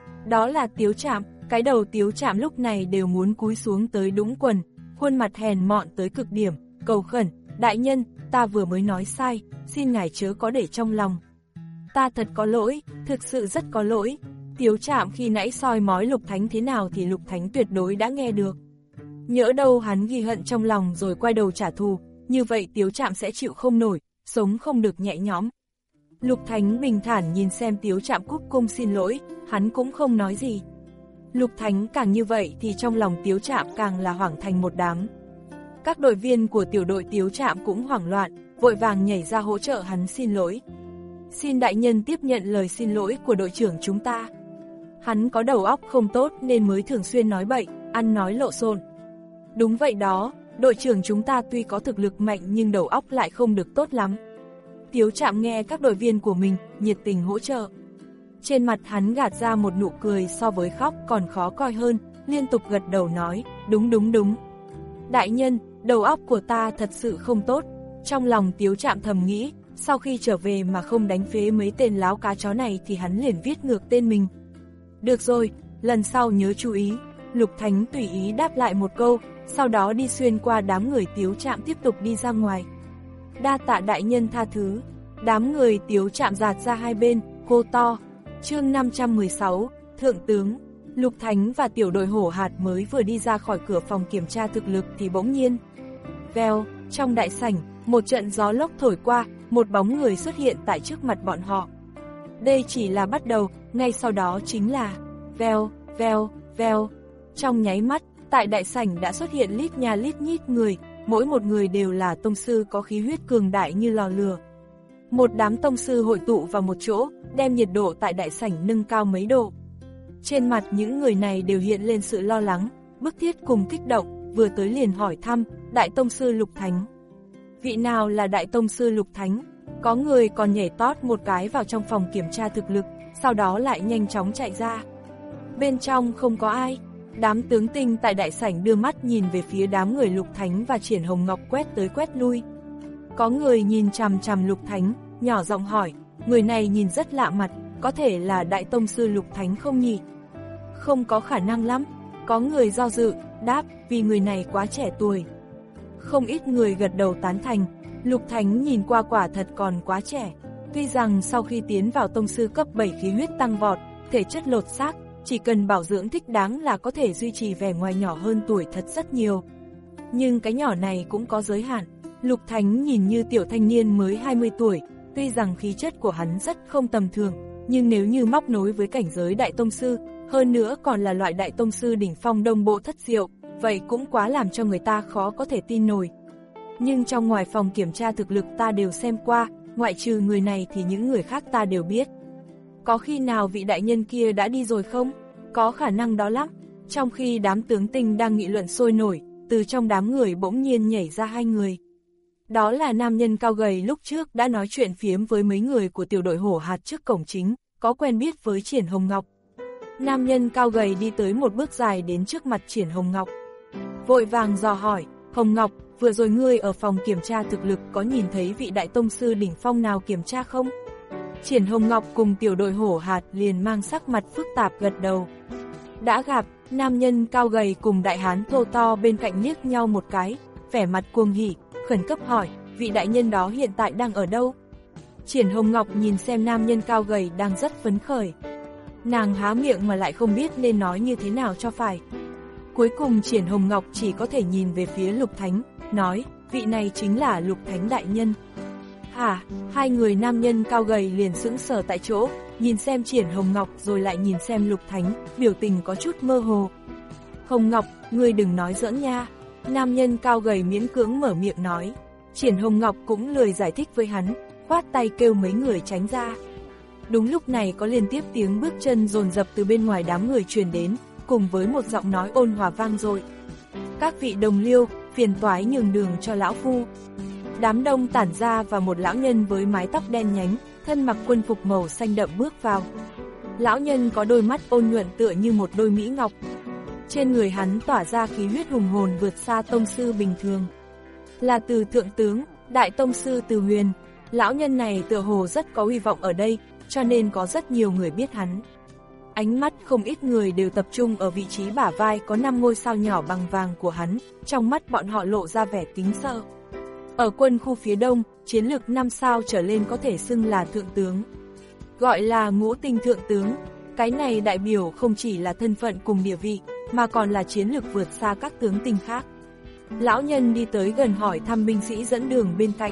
Đó là Tiếu Trạm, cái đầu Tiếu Trạm lúc này đều muốn cúi xuống tới đũng quần, khuôn mặt hèn mọn tới cực điểm, cầu khẩn, đại nhân, ta vừa mới nói sai, xin ngài chớ có để trong lòng. Ta thật có lỗi, thực sự rất có lỗi. Tiếu Trạm khi nãy soi mói Lục Thánh thế nào thì Lục Thánh tuyệt đối đã nghe được. Nhỡ đâu hắn ghi hận trong lòng rồi quay đầu trả thù, như vậy Tiếu Trạm sẽ chịu không nổi, sống không được nhẹ nhõm. Lục Thánh bình thản nhìn xem Tiếu Trạm cúc cung xin lỗi, hắn cũng không nói gì. Lục Thánh càng như vậy thì trong lòng Tiếu Trạm càng là hoảng thành một đám. Các đội viên của tiểu đội Tiếu Trạm cũng hoảng loạn, vội vàng nhảy ra hỗ trợ hắn xin lỗi. Xin đại nhân tiếp nhận lời xin lỗi của đội trưởng chúng ta. Hắn có đầu óc không tốt nên mới thường xuyên nói bậy, ăn nói lộ xộn. Đúng vậy đó, đội trưởng chúng ta tuy có thực lực mạnh nhưng đầu óc lại không được tốt lắm. Tiếu Trạm nghe các đội viên của mình nhiệt tình hỗ trợ. Trên mặt hắn gạt ra một nụ cười so với khóc còn khó coi hơn, liên tục gật đầu nói, đúng đúng đúng. Đại nhân, đầu óc của ta thật sự không tốt. Trong lòng Tiếu Trạm thầm nghĩ, sau khi trở về mà không đánh phế mấy tên láo cá chó này thì hắn liền viết ngược tên mình. Được rồi, lần sau nhớ chú ý. Lục Thánh tùy ý đáp lại một câu, sau đó đi xuyên qua đám người Tiếu Trạm tiếp tục đi ra ngoài. Đa tạ đại nhân tha thứ. Đám người Tiếu Trạm dạt ra hai bên, hô to. Chương năm trăm mười sáu, Thượng tướng. Lục Thánh và tiểu đội hổ hạt mới vừa đi ra khỏi cửa phòng kiểm tra thực lực thì bỗng nhiên. Vèo, trong đại sảnh, một trận gió lốc thổi qua, một bóng người xuất hiện tại trước mặt bọn họ. Đây chỉ là bắt đầu, ngay sau đó chính là vèo, vèo, vèo. Trong nháy mắt, tại đại sảnh đã xuất hiện lít nhà lít nhít người, mỗi một người đều là tông sư có khí huyết cường đại như lò lửa. Một đám tông sư hội tụ vào một chỗ, đem nhiệt độ tại đại sảnh nâng cao mấy độ. Trên mặt những người này đều hiện lên sự lo lắng, bức thiết cùng kích động, vừa tới liền hỏi thăm, Đại Tông Sư Lục Thánh. Vị nào là Đại Tông Sư Lục Thánh? Có người còn nhảy tót một cái vào trong phòng kiểm tra thực lực, sau đó lại nhanh chóng chạy ra. Bên trong không có ai. Đám tướng tinh tại đại sảnh đưa mắt nhìn về phía đám người Lục Thánh và Triển Hồng Ngọc quét tới quét lui. Có người nhìn chằm chằm Lục Thánh, nhỏ giọng hỏi, người này nhìn rất lạ mặt, có thể là Đại Tông Sư Lục Thánh không nhỉ? Không có khả năng lắm. Có người do dự, đáp, vì người này quá trẻ tuổi. Không ít người gật đầu tán thành, Lục Thánh nhìn qua quả thật còn quá trẻ. Tuy rằng sau khi tiến vào tông sư cấp bảy khí huyết tăng vọt, thể chất lột xác, chỉ cần bảo dưỡng thích đáng là có thể duy trì vẻ ngoài nhỏ hơn tuổi thật rất nhiều. Nhưng cái nhỏ này cũng có giới hạn. Lục Thánh nhìn như tiểu thanh niên mới hai mươi tuổi, tuy rằng khí chất của hắn rất không tầm thường, nhưng nếu như móc nối với cảnh giới đại tông sư, hơn nữa còn là loại đại tông sư đỉnh phong đông bộ thất diệu, vậy cũng quá làm cho người ta khó có thể tin nổi. Nhưng trong ngoài phòng kiểm tra thực lực ta đều xem qua, ngoại trừ người này thì những người khác ta đều biết. Có khi nào vị đại nhân kia đã đi rồi không? Có khả năng đó lắm. Trong khi đám tướng tinh đang nghị luận sôi nổi, từ trong đám người bỗng nhiên nhảy ra hai người. Đó là nam nhân cao gầy lúc trước đã nói chuyện phiếm với mấy người của tiểu đội hổ hạt trước cổng chính, có quen biết với Triển Hồng Ngọc. Nam nhân cao gầy đi tới một bước dài đến trước mặt Triển Hồng Ngọc. Vội vàng dò hỏi, Hồng Ngọc, vừa rồi ngươi ở phòng kiểm tra thực lực có nhìn thấy vị đại tông sư đỉnh phong nào kiểm tra không? Triển Hồng Ngọc cùng tiểu đội hổ hạt liền mang sắc mặt phức tạp gật đầu. Đã gặp, nam nhân cao gầy cùng đại hán thô to bên cạnh liếc nhau một cái, vẻ mặt cuồng hỉ, khẩn cấp hỏi, vị đại nhân đó hiện tại đang ở đâu? Triển Hồng Ngọc nhìn xem nam nhân cao gầy đang rất phấn khởi. Nàng há miệng mà lại không biết nên nói như thế nào cho phải. Cuối cùng Triển Hồng Ngọc chỉ có thể nhìn về phía Lục Thánh, nói, vị này chính là Lục Thánh đại nhân. Hả, hai người nam nhân cao gầy liền sững sờ tại chỗ, nhìn xem Triển Hồng Ngọc rồi lại nhìn xem Lục Thánh, biểu tình có chút mơ hồ. Hồng Ngọc, ngươi đừng nói giỡn nha. Nam nhân cao gầy miễn cưỡng mở miệng nói. Triển Hồng Ngọc cũng lười giải thích với hắn, khoát tay kêu mấy người tránh ra. Đúng lúc này có liên tiếp tiếng bước chân dồn dập từ bên ngoài đám người truyền đến, cùng với một giọng nói ôn hòa vang dội. Các vị đồng liêu, phiền toái nhường đường cho lão phu. Đám đông tản ra và một lão nhân với mái tóc đen nhánh, thân mặc quân phục màu xanh đậm bước vào. Lão nhân có đôi mắt ôn nhuận tựa như một đôi mỹ ngọc. Trên người hắn tỏa ra khí huyết hùng hồn vượt xa tông sư bình thường. Là Từ thượng tướng, đại tông sư Từ Huyền. Lão nhân này tựa hồ rất có uy vọng ở đây, cho nên có rất nhiều người biết hắn. Ánh mắt không ít người đều tập trung ở vị trí bả vai có năm ngôi sao nhỏ bằng vàng của hắn, trong mắt bọn họ lộ ra vẻ kính sợ. Ở quân khu phía đông, chiến lược năm sao trở lên có thể xưng là thượng tướng. Gọi là ngũ tinh thượng tướng, cái này đại biểu không chỉ là thân phận cùng địa vị, mà còn là chiến lược vượt xa các tướng tinh khác. Lão nhân đi tới gần hỏi thăm binh sĩ dẫn đường bên cạnh.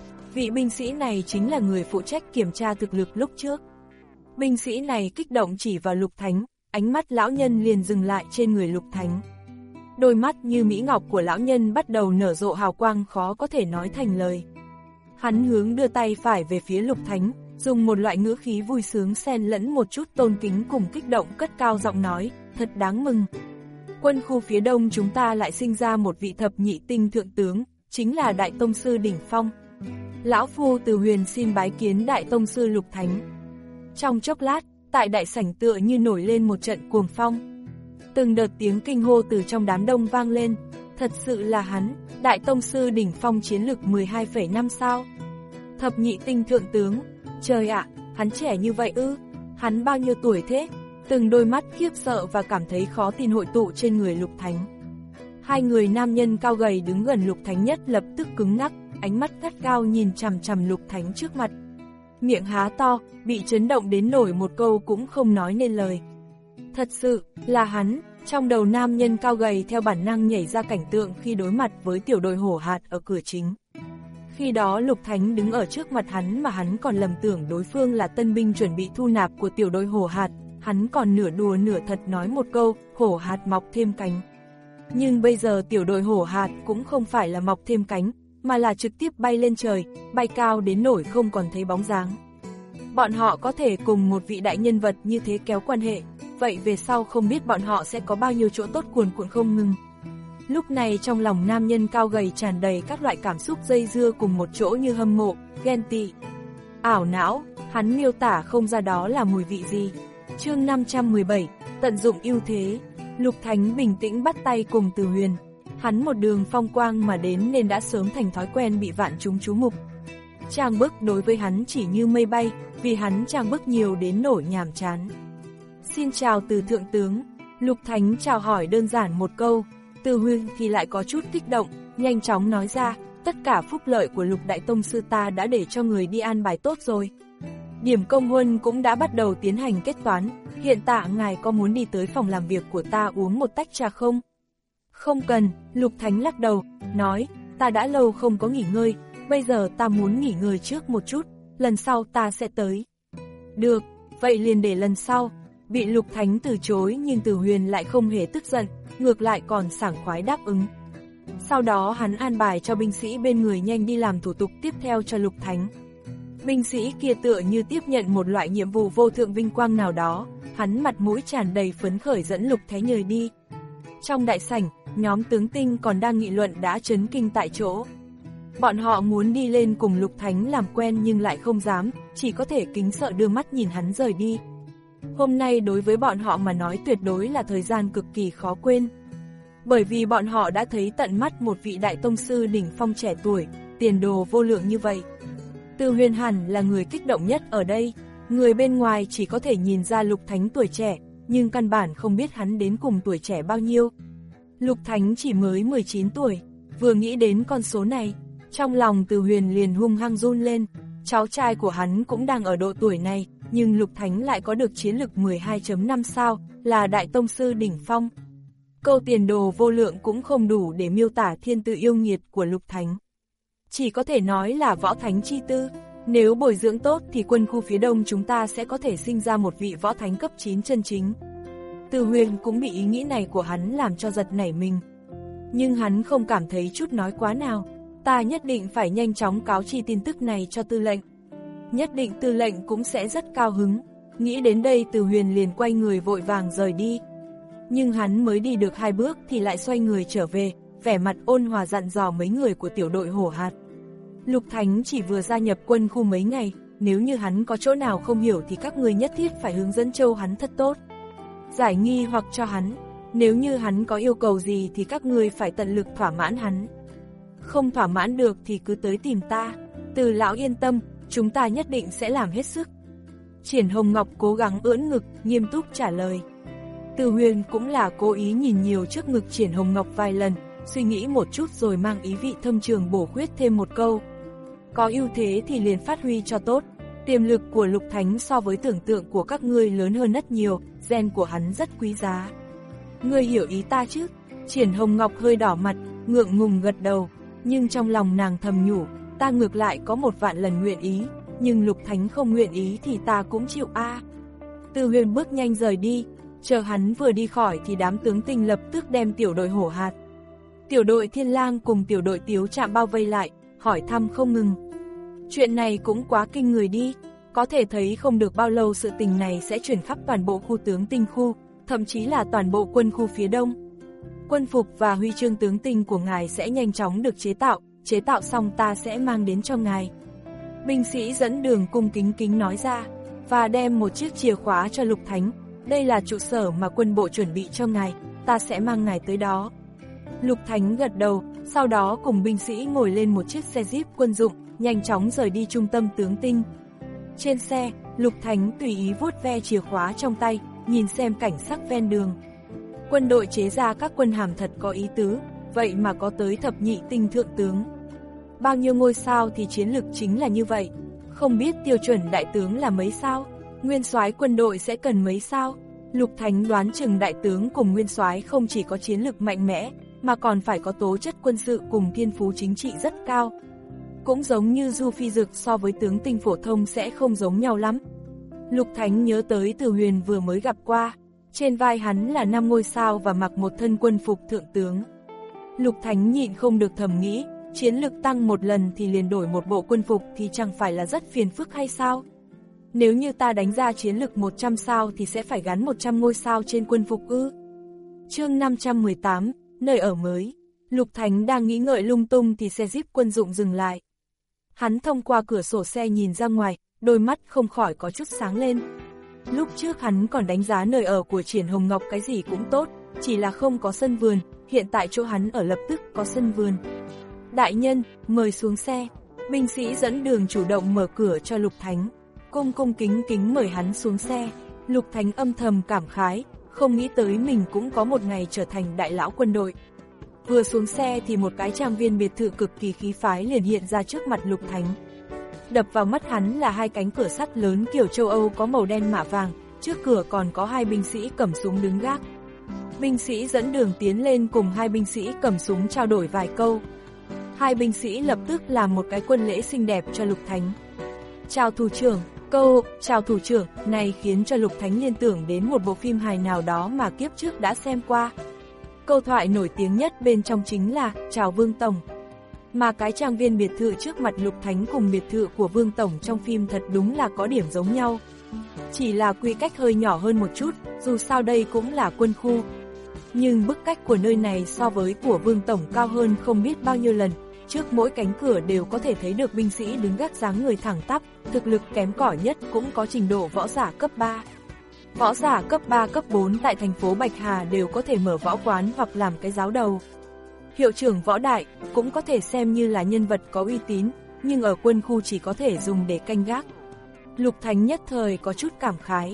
Vị binh sĩ này chính là người phụ trách kiểm tra thực lực lúc trước. Binh sĩ này kích động chỉ vào Lục Thánh, ánh mắt lão nhân liền dừng lại trên người Lục Thánh. Đôi mắt như mỹ ngọc của lão nhân bắt đầu nở rộ hào quang khó có thể nói thành lời. Hắn hướng đưa tay phải về phía Lục Thánh, dùng một loại ngữ khí vui sướng xen lẫn một chút tôn kính cùng kích động cất cao giọng nói, thật đáng mừng. Quân khu phía đông chúng ta lại sinh ra một vị thập nhị tinh thượng tướng, chính là Đại Tông Sư Đỉnh Phong. Lão phu Từ Huyền xin bái kiến Đại Tông Sư Lục Thánh. Trong chốc lát, tại đại sảnh tựa như nổi lên một trận cuồng phong. Từng đợt tiếng kinh hô từ trong đám đông vang lên, thật sự là hắn, Đại Tông Sư Đỉnh Phong chiến lực mười hai phẩy năm sao. Thập nhị tinh thượng tướng, trời ạ, hắn trẻ như vậy ư, hắn bao nhiêu tuổi thế? Từng đôi mắt khiếp sợ và cảm thấy khó tin hội tụ trên người Lục Thánh. Hai người nam nhân cao gầy đứng gần Lục Thánh nhất lập tức cứng ngắc, ánh mắt gắt gao nhìn chằm chằm Lục Thánh trước mặt. Miệng há to, bị chấn động đến nổi một câu cũng không nói nên lời. Thật sự, là hắn, trong đầu nam nhân cao gầy theo bản năng nhảy ra cảnh tượng khi đối mặt với tiểu đội hổ hạt ở cửa chính. Khi đó Lục Thánh đứng ở trước mặt hắn mà hắn còn lầm tưởng đối phương là tân binh chuẩn bị thu nạp của tiểu đội hổ hạt, hắn còn nửa đùa nửa thật nói một câu, hổ hạt mọc thêm cánh. Nhưng bây giờ tiểu đội hổ hạt cũng không phải là mọc thêm cánh, mà là trực tiếp bay lên trời, bay cao đến nổi không còn thấy bóng dáng. Bọn họ có thể cùng một vị đại nhân vật như thế kéo quan hệ, vậy về sau không biết bọn họ sẽ có bao nhiêu chỗ tốt cuồn cuộn không ngừng. Lúc này trong lòng nam nhân cao gầy tràn đầy các loại cảm xúc dây dưa cùng một chỗ như hâm mộ, ghen tị, ảo não, hắn miêu tả không ra đó là mùi vị gì. Chương năm trăm mười bảy, tận dụng ưu thế. Lục Thánh bình tĩnh bắt tay cùng Từ Huyền. Hắn một đường phong quang mà đến nên đã sớm thành thói quen bị vạn chúng chú mục. Trang bức đối với hắn chỉ như mây bay, vì hắn trang bức nhiều đến nổi nhàm chán. Xin chào Từ thượng tướng. Lục Thánh chào hỏi đơn giản một câu. Từ Huyền thì lại có chút kích động, nhanh chóng nói ra, tất cả phúc lợi của Lục Đại Tông Sư ta đã để cho người đi an bài tốt rồi. Điểm công huân cũng đã bắt đầu tiến hành kết toán, hiện tại ngài có muốn đi tới phòng làm việc của ta uống một tách trà không? Không cần, Lục Thánh lắc đầu, nói, ta đã lâu không có nghỉ ngơi, bây giờ ta muốn nghỉ ngơi trước một chút, lần sau ta sẽ tới. Được, vậy liền để lần sau. Bị Lục Thánh từ chối nhưng Từ Huyền lại không hề tức giận, ngược lại còn sảng khoái đáp ứng. Sau đó hắn an bài cho binh sĩ bên người nhanh đi làm thủ tục tiếp theo cho Lục Thánh. Binh sĩ kia tựa như tiếp nhận một loại nhiệm vụ vô thượng vinh quang nào đó, hắn mặt mũi tràn đầy phấn khởi dẫn Lục Thánh nhời đi. Trong đại sảnh, nhóm tướng tinh còn đang nghị luận đã chấn kinh tại chỗ. Bọn họ muốn đi lên cùng Lục Thánh làm quen nhưng lại không dám, chỉ có thể kính sợ đưa mắt nhìn hắn rời đi. Hôm nay đối với bọn họ mà nói tuyệt đối là thời gian cực kỳ khó quên. Bởi vì bọn họ đã thấy tận mắt một vị đại tông sư đỉnh phong trẻ tuổi, tiền đồ vô lượng như vậy. Từ Huyền hẳn là người kích động nhất ở đây, người bên ngoài chỉ có thể nhìn ra Lục Thánh tuổi trẻ, nhưng căn bản không biết hắn đến cùng tuổi trẻ bao nhiêu. Lục Thánh chỉ mới mười chín tuổi, vừa nghĩ đến con số này, Trong lòng Từ Huyền liền hung hăng run lên, cháu trai của hắn cũng đang ở độ tuổi này, nhưng Lục Thánh lại có được chiến lực mười hai chấm năm sao, là đại tông sư đỉnh phong. Câu tiền đồ vô lượng cũng không đủ để miêu tả thiên tư yêu nghiệt của Lục Thánh. Chỉ có thể nói là võ thánh chi tư, nếu bồi dưỡng tốt thì quân khu phía đông chúng ta sẽ có thể sinh ra một vị võ thánh cấp chín chân chính. Từ Huyền cũng bị ý nghĩ này của hắn làm cho giật nảy mình. Nhưng hắn không cảm thấy chút nói quá nào, ta nhất định phải nhanh chóng cáo chi tin tức này cho tư lệnh. Nhất định tư lệnh cũng sẽ rất cao hứng. Nghĩ đến đây Từ Huyền liền quay người vội vàng rời đi. Nhưng hắn mới đi được hai bước thì lại xoay người trở về, vẻ mặt ôn hòa dặn dò mấy người của tiểu đội hổ hạt. Lục Thánh chỉ vừa gia nhập quân khu mấy ngày, nếu như hắn có chỗ nào không hiểu thì các người nhất thiết phải hướng dẫn châu hắn thật tốt. Giải nghi hoặc cho hắn, nếu như hắn có yêu cầu gì thì các người phải tận lực thỏa mãn hắn. Không thỏa mãn được thì cứ tới tìm ta, Từ lão yên tâm, chúng ta nhất định sẽ làm hết sức. Triển Hồng Ngọc cố gắng ưỡn ngực, nghiêm túc trả lời. Từ Huyền cũng là cố ý nhìn nhiều trước ngực Triển Hồng Ngọc vài lần, suy nghĩ một chút rồi mang ý vị thâm trường bổ khuyết thêm một câu. Có ưu thế thì liền phát huy cho tốt, tiềm lực của Lục Thánh so với tưởng tượng của các ngươi lớn hơn rất nhiều, gen của hắn rất quý giá. Ngươi hiểu ý ta chứ? Triển Hồng Ngọc hơi đỏ mặt, ngượng ngùng gật đầu, nhưng trong lòng nàng thầm nhủ, ta ngược lại có một vạn lần nguyện ý, nhưng Lục Thánh không nguyện ý thì ta cũng chịu a. À. Từ Huyền bước nhanh rời đi, chờ hắn vừa đi khỏi thì đám tướng tinh lập tức đem tiểu đội hổ hạt, tiểu đội Thiên Lang cùng tiểu đội Tiếu Trạm bao vây lại, hỏi thăm không ngừng. Chuyện này cũng quá kinh người đi, có thể thấy không được bao lâu sự tình này sẽ chuyển khắp toàn bộ khu tướng tinh khu, thậm chí là toàn bộ quân khu phía đông. Quân phục và huy chương tướng tinh của ngài sẽ nhanh chóng được chế tạo, chế tạo xong ta sẽ mang đến cho ngài. Binh sĩ dẫn đường cung kính kính nói ra, và đem một chiếc chìa khóa cho Lục Thánh, đây là trụ sở mà quân bộ chuẩn bị cho ngài, ta sẽ mang ngài tới đó. Lục Thánh gật đầu, sau đó cùng binh sĩ ngồi lên một chiếc xe jeep quân dụng, nhanh chóng rời đi trung tâm tướng tinh. Trên xe, Lục Thánh tùy ý vuốt ve chìa khóa trong tay, nhìn xem cảnh sắc ven đường. Quân đội chế ra các quân hàm thật có ý tứ, vậy mà có tới thập nhị tinh thượng tướng. Bao nhiêu ngôi sao thì chiến lực chính là như vậy, không biết tiêu chuẩn đại tướng là mấy sao, nguyên soái quân đội sẽ cần mấy sao. Lục Thánh đoán chừng đại tướng cùng nguyên soái không chỉ có chiến lực mạnh mẽ, mà còn phải có tố chất quân sự cùng thiên phú chính trị rất cao. Cũng giống như Du Phi Dực so với tướng tinh phổ thông sẽ không giống nhau lắm. Lục Thánh nhớ tới Từ Huyền vừa mới gặp qua, trên vai hắn là năm ngôi sao và mặc một thân quân phục thượng tướng. Lục Thánh nhịn không được thầm nghĩ, chiến lực tăng một lần thì liền đổi một bộ quân phục thì chẳng phải là rất phiền phức hay sao? Nếu như ta đánh ra chiến lực một trăm sao thì sẽ phải gắn một trăm ngôi sao trên quân phục ư? Chương năm trăm mười tám, nơi ở mới. Lục Thánh đang nghĩ ngợi lung tung thì xe jeep quân dụng dừng lại. Hắn thông qua cửa sổ xe nhìn ra ngoài, đôi mắt không khỏi có chút sáng lên. Lúc trước hắn còn đánh giá nơi ở của Triển Hồng Ngọc cái gì cũng tốt, chỉ là không có sân vườn, hiện tại chỗ hắn ở lập tức có sân vườn. Đại nhân, mời xuống xe. Binh sĩ dẫn đường chủ động mở cửa cho Lục Thánh, cung cung kính kính mời hắn xuống xe. Lục Thánh âm thầm cảm khái, không nghĩ tới mình cũng có một ngày trở thành đại lão quân đội. Vừa xuống xe thì một cái trang viên biệt thự cực kỳ khí phái liền hiện ra trước mặt Lục Thánh. Đập vào mắt hắn là hai cánh cửa sắt lớn kiểu châu Âu có màu đen mạ vàng, trước cửa còn có hai binh sĩ cầm súng đứng gác. Binh sĩ dẫn đường tiến lên cùng hai binh sĩ cầm súng trao đổi vài câu. Hai binh sĩ lập tức làm một cái quân lễ xinh đẹp cho Lục Thánh. Chào thủ trưởng, câu chào thủ trưởng này khiến cho Lục Thánh liên tưởng đến một bộ phim hài nào đó mà kiếp trước đã xem qua. Câu thoại nổi tiếng nhất bên trong chính là chào Vương Tổng. Mà cái trang viên biệt thự trước mặt Lục Thánh cùng biệt thự của Vương Tổng trong phim thật đúng là có điểm giống nhau. Chỉ là quy cách hơi nhỏ hơn một chút, dù sao đây cũng là quân khu. Nhưng bức cách của nơi này so với của Vương Tổng cao hơn không biết bao nhiêu lần, trước mỗi cánh cửa đều có thể thấy được binh sĩ đứng gác dáng người thẳng tắp, thực lực kém cỏi nhất cũng có trình độ võ giả cấp ba. Võ giả cấp ba cấp bốn tại thành phố Bạch Hà đều có thể mở võ quán hoặc làm cái giáo đầu. Hiệu trưởng võ đại cũng có thể xem như là nhân vật có uy tín, nhưng ở quân khu chỉ có thể dùng để canh gác. Lục Thánh nhất thời có chút cảm khái,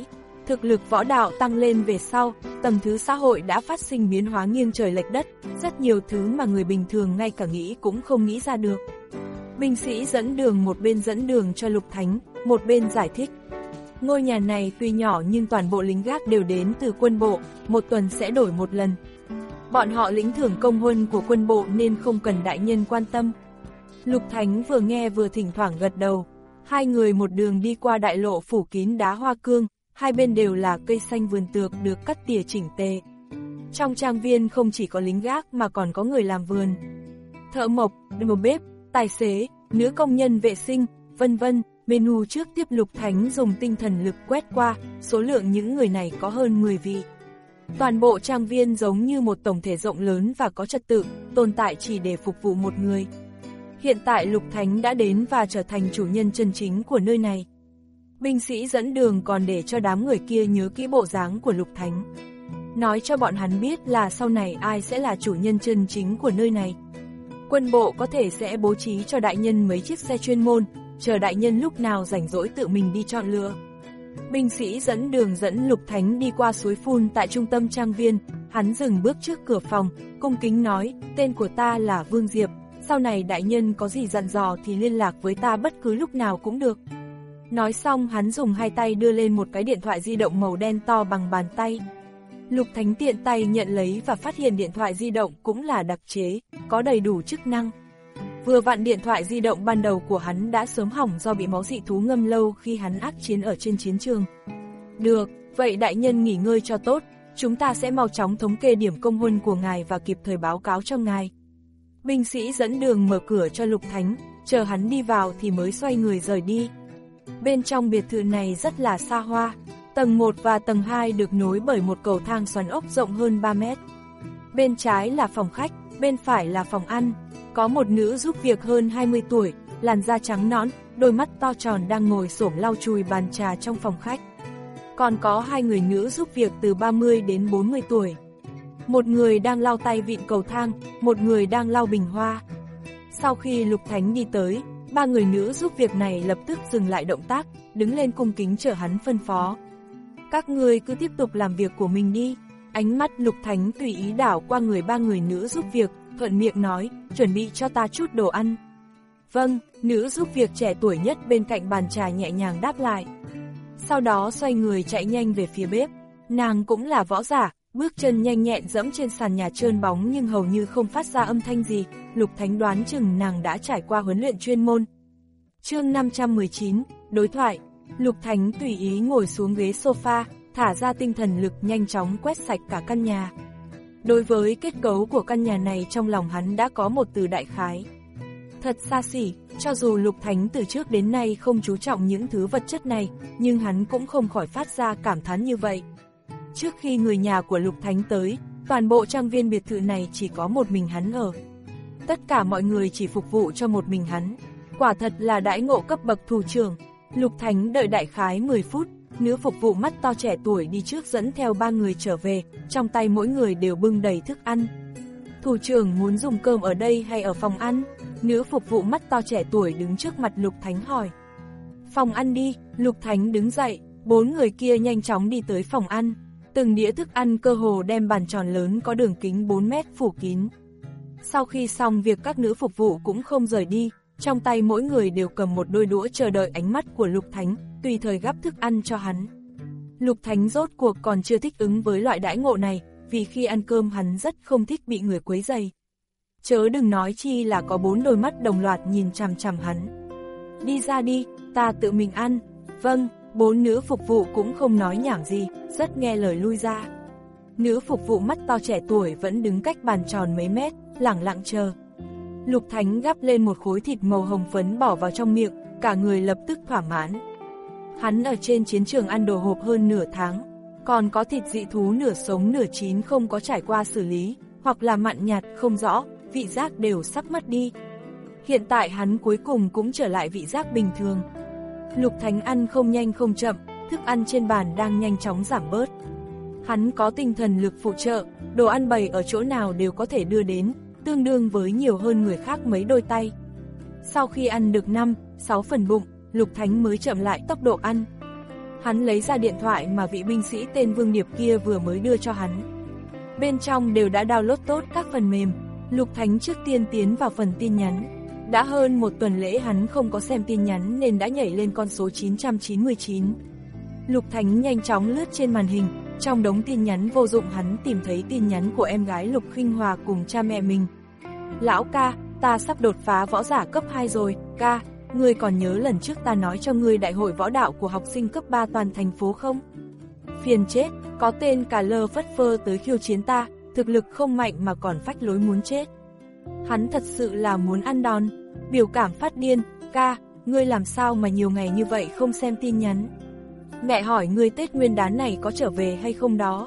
Thực lực võ đạo tăng lên về sau, tầng thứ xã hội đã phát sinh biến hóa nghiêng trời lệch đất, rất nhiều thứ mà người bình thường ngay cả nghĩ cũng không nghĩ ra được. Binh sĩ dẫn đường một bên dẫn đường cho Lục Thánh, một bên giải thích. Ngôi nhà này tuy nhỏ nhưng toàn bộ lính gác đều đến từ quân bộ, một tuần sẽ đổi một lần. Bọn họ lĩnh thưởng công huân của quân bộ nên không cần đại nhân quan tâm. Lục Thánh vừa nghe vừa thỉnh thoảng gật đầu. Hai người một đường đi qua đại lộ phủ kín đá hoa cương, hai bên đều là cây xanh vườn tược được cắt tỉa chỉnh tề. Trong trang viên không chỉ có lính gác mà còn có người làm vườn, thợ mộc, đầu bếp, tài xế, nữ công nhân vệ sinh, vân vân. Menu trước tiếp Lục Thánh dùng tinh thần lực quét qua, số lượng những người này có hơn mười vị. Toàn bộ trang viên giống như một tổng thể rộng lớn và có trật tự, tồn tại chỉ để phục vụ một người. Hiện tại Lục Thánh đã đến và trở thành chủ nhân chân chính của nơi này. Binh sĩ dẫn đường còn để cho đám người kia nhớ kỹ bộ dáng của Lục Thánh, nói cho bọn hắn biết là sau này ai sẽ là chủ nhân chân chính của nơi này. Quân bộ có thể sẽ bố trí cho đại nhân mấy chiếc xe chuyên môn, chờ đại nhân lúc nào rảnh rỗi tự mình đi chọn lựa. Binh sĩ dẫn đường dẫn Lục Thánh đi qua suối phun tại trung tâm trang viên, hắn dừng bước trước cửa phòng, cung kính nói, tên của ta là Vương Diệp, sau này đại nhân có gì dặn dò thì liên lạc với ta bất cứ lúc nào cũng được. Nói xong hắn dùng hai tay đưa lên một cái điện thoại di động màu đen to bằng bàn tay. Lục Thánh tiện tay nhận lấy và phát hiện điện thoại di động cũng là đặc chế, có đầy đủ chức năng. Vừa vặn điện thoại di động ban đầu của hắn đã sớm hỏng do bị máu dị thú ngâm lâu khi hắn ác chiến ở trên chiến trường. Được, vậy đại nhân nghỉ ngơi cho tốt, chúng ta sẽ mau chóng thống kê điểm công huân của ngài và kịp thời báo cáo cho ngài. Binh sĩ dẫn đường mở cửa cho Lục Thánh, chờ hắn đi vào thì mới xoay người rời đi. Bên trong biệt thự này rất là xa hoa, tầng một và tầng hai được nối bởi một cầu thang xoắn ốc rộng hơn ba mét. Bên trái là phòng khách, bên phải là phòng ăn. Có một nữ giúp việc hơn hai mươi tuổi, làn da trắng nõn, đôi mắt to tròn đang ngồi xổm lau chùi bàn trà trong phòng khách. Còn có hai người nữ giúp việc từ ba mươi đến bốn mươi tuổi. Một người đang lau tay vịn cầu thang, một người đang lau bình hoa. Sau khi Lục Thánh đi tới, ba người nữ giúp việc này lập tức dừng lại động tác, đứng lên cung kính chờ hắn phân phó. Các người cứ tiếp tục làm việc của mình đi. Ánh mắt Lục Thánh tùy ý đảo qua người ba người nữ giúp việc, thuận miệng nói, chuẩn bị cho ta chút đồ ăn. Vâng, nữ giúp việc trẻ tuổi nhất bên cạnh bàn trà nhẹ nhàng đáp lại. Sau đó xoay người chạy nhanh về phía bếp. Nàng cũng là võ giả, bước chân nhanh nhẹn dẫm trên sàn nhà trơn bóng nhưng hầu như không phát ra âm thanh gì. Lục Thánh đoán chừng nàng đã trải qua huấn luyện chuyên môn. Chương năm trăm mười chín, đối thoại. Lục Thánh tùy ý ngồi xuống ghế sofa, thả ra tinh thần lực nhanh chóng quét sạch cả căn nhà. Đối với kết cấu của căn nhà này trong lòng hắn đã có một từ đại khái. Thật xa xỉ, cho dù Lục Thánh từ trước đến nay không chú trọng những thứ vật chất này, nhưng hắn cũng không khỏi phát ra cảm thán như vậy. Trước khi người nhà của Lục Thánh tới, toàn bộ trang viên biệt thự này chỉ có một mình hắn ở. Tất cả mọi người chỉ phục vụ cho một mình hắn. Quả thật là đãi ngộ cấp bậc thủ trưởng. Lục Thánh đợi đại khái mười phút, nữ phục vụ mắt to trẻ tuổi đi trước dẫn theo ba người trở về, trong tay mỗi người đều bưng đầy thức ăn. Thủ trưởng muốn dùng cơm ở đây hay ở phòng ăn? Nữ phục vụ mắt to trẻ tuổi đứng trước mặt Lục Thánh hỏi. Phòng ăn đi. Lục Thánh đứng dậy, bốn người kia nhanh chóng đi tới phòng ăn. Từng đĩa thức ăn cơ hồ đem bàn tròn lớn có đường kính bốn mét phủ kín. Sau khi xong việc các nữ phục vụ cũng không rời đi, trong tay mỗi người đều cầm một đôi đũa chờ đợi ánh mắt của Lục Thánh, tùy thời gắp thức ăn cho hắn. Lục Thánh rốt cuộc còn chưa thích ứng với loại đãi ngộ này, vì khi ăn cơm hắn rất không thích bị người quấy rầy. Chớ đừng nói chi là có bốn đôi mắt đồng loạt nhìn chằm chằm hắn. Đi ra đi, ta tự mình ăn. Vâng, bốn nữ phục vụ cũng không nói nhảm gì, rất nghe lời lui ra. Nữ phục vụ mắt to trẻ tuổi vẫn đứng cách bàn tròn mấy mét, lẳng lặng chờ. Lục Thánh gắp lên một khối thịt màu hồng phấn bỏ vào trong miệng, cả người lập tức thỏa mãn. Hắn ở trên chiến trường ăn đồ hộp hơn nửa tháng, còn có thịt dị thú nửa sống nửa chín không có trải qua xử lý, hoặc là mặn nhạt không rõ, vị giác đều sắp mất đi. Hiện tại hắn cuối cùng cũng trở lại vị giác bình thường. Lục Thánh ăn không nhanh không chậm, thức ăn trên bàn đang nhanh chóng giảm bớt. Hắn có tinh thần lực phụ trợ, đồ ăn bày ở chỗ nào đều có thể đưa đến, tương đương với nhiều hơn người khác mấy đôi tay. Sau khi ăn được năm, sáu phần bụng, Lục Thánh mới chậm lại tốc độ ăn. Hắn lấy ra điện thoại mà vị binh sĩ tên Vương Điệp kia vừa mới đưa cho hắn. Bên trong đều đã download tốt các phần mềm. Lục Thánh trước tiên tiến vào phần tin nhắn. Đã hơn một tuần lễ hắn không có xem tin nhắn nên đã nhảy lên con số chín trăm chín mươi chín. Lục Thánh nhanh chóng lướt trên màn hình, trong đống tin nhắn vô dụng hắn tìm thấy tin nhắn của em gái Lục Khinh Hòa cùng cha mẹ mình. Lão ca, ta sắp đột phá võ giả cấp hai rồi, ca, ngươi còn nhớ lần trước ta nói cho ngươi đại hội võ đạo của học sinh cấp ba toàn thành phố không? Phiền chết, có tên cà lơ phất phơ tới khiêu chiến ta, thực lực không mạnh mà còn phách lối muốn chết. Hắn thật sự là muốn ăn đòn, biểu cảm phát điên, ca, ngươi làm sao mà nhiều ngày như vậy không xem tin nhắn? Mẹ hỏi ngươi Tết Nguyên đán này có trở về hay không đó?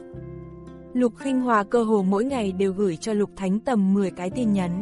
Lục Khinh Hòa cơ hồ mỗi ngày đều gửi cho Lục Thánh tầm mười cái tin nhắn.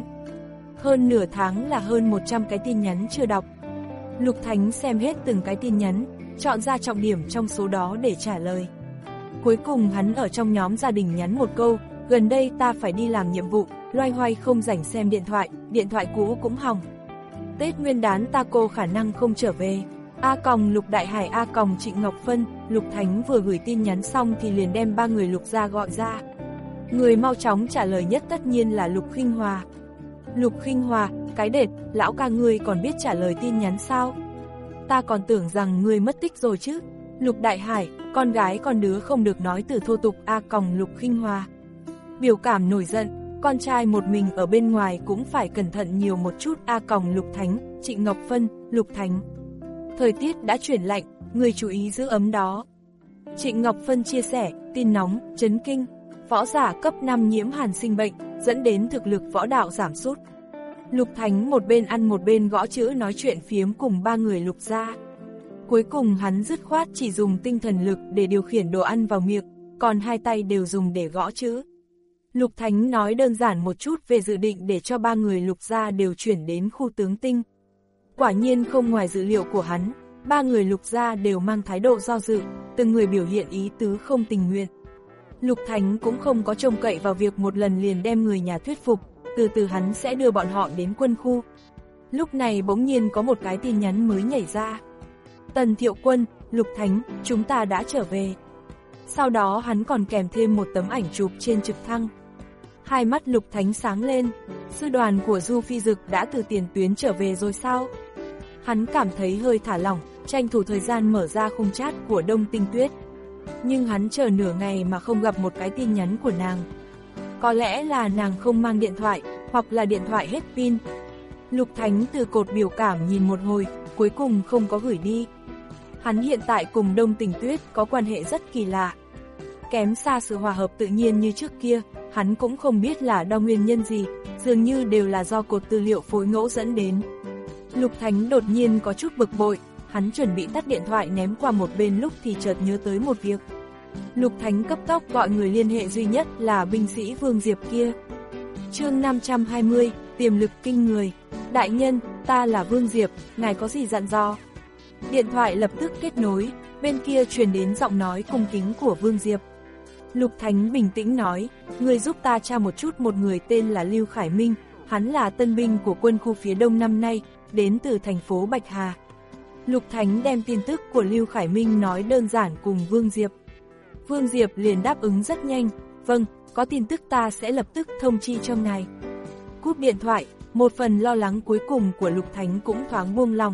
Hơn nửa tháng là hơn một trăm cái tin nhắn chưa đọc. Lục Thánh xem hết từng cái tin nhắn, chọn ra trọng điểm trong số đó để trả lời. Cuối cùng hắn ở trong nhóm gia đình nhắn một câu, gần đây ta phải đi làm nhiệm vụ, loay hoay không rảnh xem điện thoại, điện thoại cũ cũng hỏng. Tết Nguyên đán ta cô khả năng không trở về. A còng Lục Đại Hải A còng Trịnh Ngọc Phân. Lục Thánh vừa gửi tin nhắn xong thì liền đem ba người Lục gia gọi ra. Người mau chóng trả lời nhất tất nhiên là Lục Khinh Hòa. Lục Khinh Hòa, cái đệt, lão ca ngươi còn biết trả lời tin nhắn sao? Ta còn tưởng rằng ngươi mất tích rồi chứ. Lục Đại Hải, con gái con đứa không được nói từ thô tục. A còng Lục Khinh Hòa. Biểu cảm nổi giận, con trai một mình ở bên ngoài cũng phải cẩn thận nhiều một chút. A còng Lục Thánh, Trịnh Ngọc Phân, Lục Thánh. Thời tiết đã chuyển lạnh, người chú ý giữ ấm đó. Trịnh Ngọc Phân chia sẻ, tin nóng, chấn kinh, võ giả cấp năm nhiễm hàn sinh bệnh, dẫn đến thực lực võ đạo giảm sút. Lục Thánh một bên ăn một bên gõ chữ nói chuyện phiếm cùng ba người Lục gia. Cuối cùng hắn dứt khoát chỉ dùng tinh thần lực để điều khiển đồ ăn vào miệng, còn hai tay đều dùng để gõ chữ. Lục Thánh nói đơn giản một chút về dự định để cho ba người Lục gia đều chuyển đến khu tướng tinh. Quả nhiên không ngoài dự liệu của hắn, ba người Lục gia đều mang thái độ do dự, từng người biểu hiện ý tứ không tình nguyện. Lục Thánh cũng không có trông cậy vào việc một lần liền đem người nhà thuyết phục, từ từ hắn sẽ đưa bọn họ đến quân khu. Lúc này bỗng nhiên có một cái tin nhắn mới nhảy ra. Tần Thiệu Quân, Lục Thánh, chúng ta đã trở về. Sau đó hắn còn kèm thêm một tấm ảnh chụp trên trực thăng. Hai mắt Lục Thánh sáng lên, sư đoàn của Du Phi Dực đã từ tiền tuyến trở về rồi sao? Hắn cảm thấy hơi thả lỏng, tranh thủ thời gian mở ra khung chat của Đông Tinh Tuyết. Nhưng hắn chờ nửa ngày mà không gặp một cái tin nhắn của nàng. Có lẽ là nàng không mang điện thoại, hoặc là điện thoại hết pin. Lục Thánh từ cột biểu cảm nhìn một hồi, cuối cùng không có gửi đi. Hắn hiện tại cùng Đông Tinh Tuyết có quan hệ rất kỳ lạ. Kém xa sự hòa hợp tự nhiên như trước kia, hắn cũng không biết là do nguyên nhân gì, dường như đều là do cột tư liệu phối ngẫu dẫn đến. Lục Thánh đột nhiên có chút bực bội, hắn chuẩn bị tắt điện thoại ném qua một bên lúc thì chợt nhớ tới một việc. Lục Thánh cấp tốc gọi người liên hệ duy nhất là binh sĩ Vương Diệp kia. Chương năm trăm hai mươi, tiềm lực kinh người. Đại nhân, ta là Vương Diệp, ngài có gì dặn dò? Điện thoại lập tức kết nối, bên kia truyền đến giọng nói cung kính của Vương Diệp. Lục Thánh bình tĩnh nói, người giúp ta tra một chút một người tên là Lưu Khải Minh, hắn là tân binh của quân khu phía đông năm nay, đến từ thành phố Bạch Hà. Lục Thánh đem tin tức của Lưu Khải Minh nói đơn giản cùng Vương Diệp. Vương Diệp liền đáp ứng rất nhanh, vâng, có tin tức ta sẽ lập tức thông chi cho ngài. Cúp điện thoại, một phần lo lắng cuối cùng của Lục Thánh cũng thoáng buông lòng.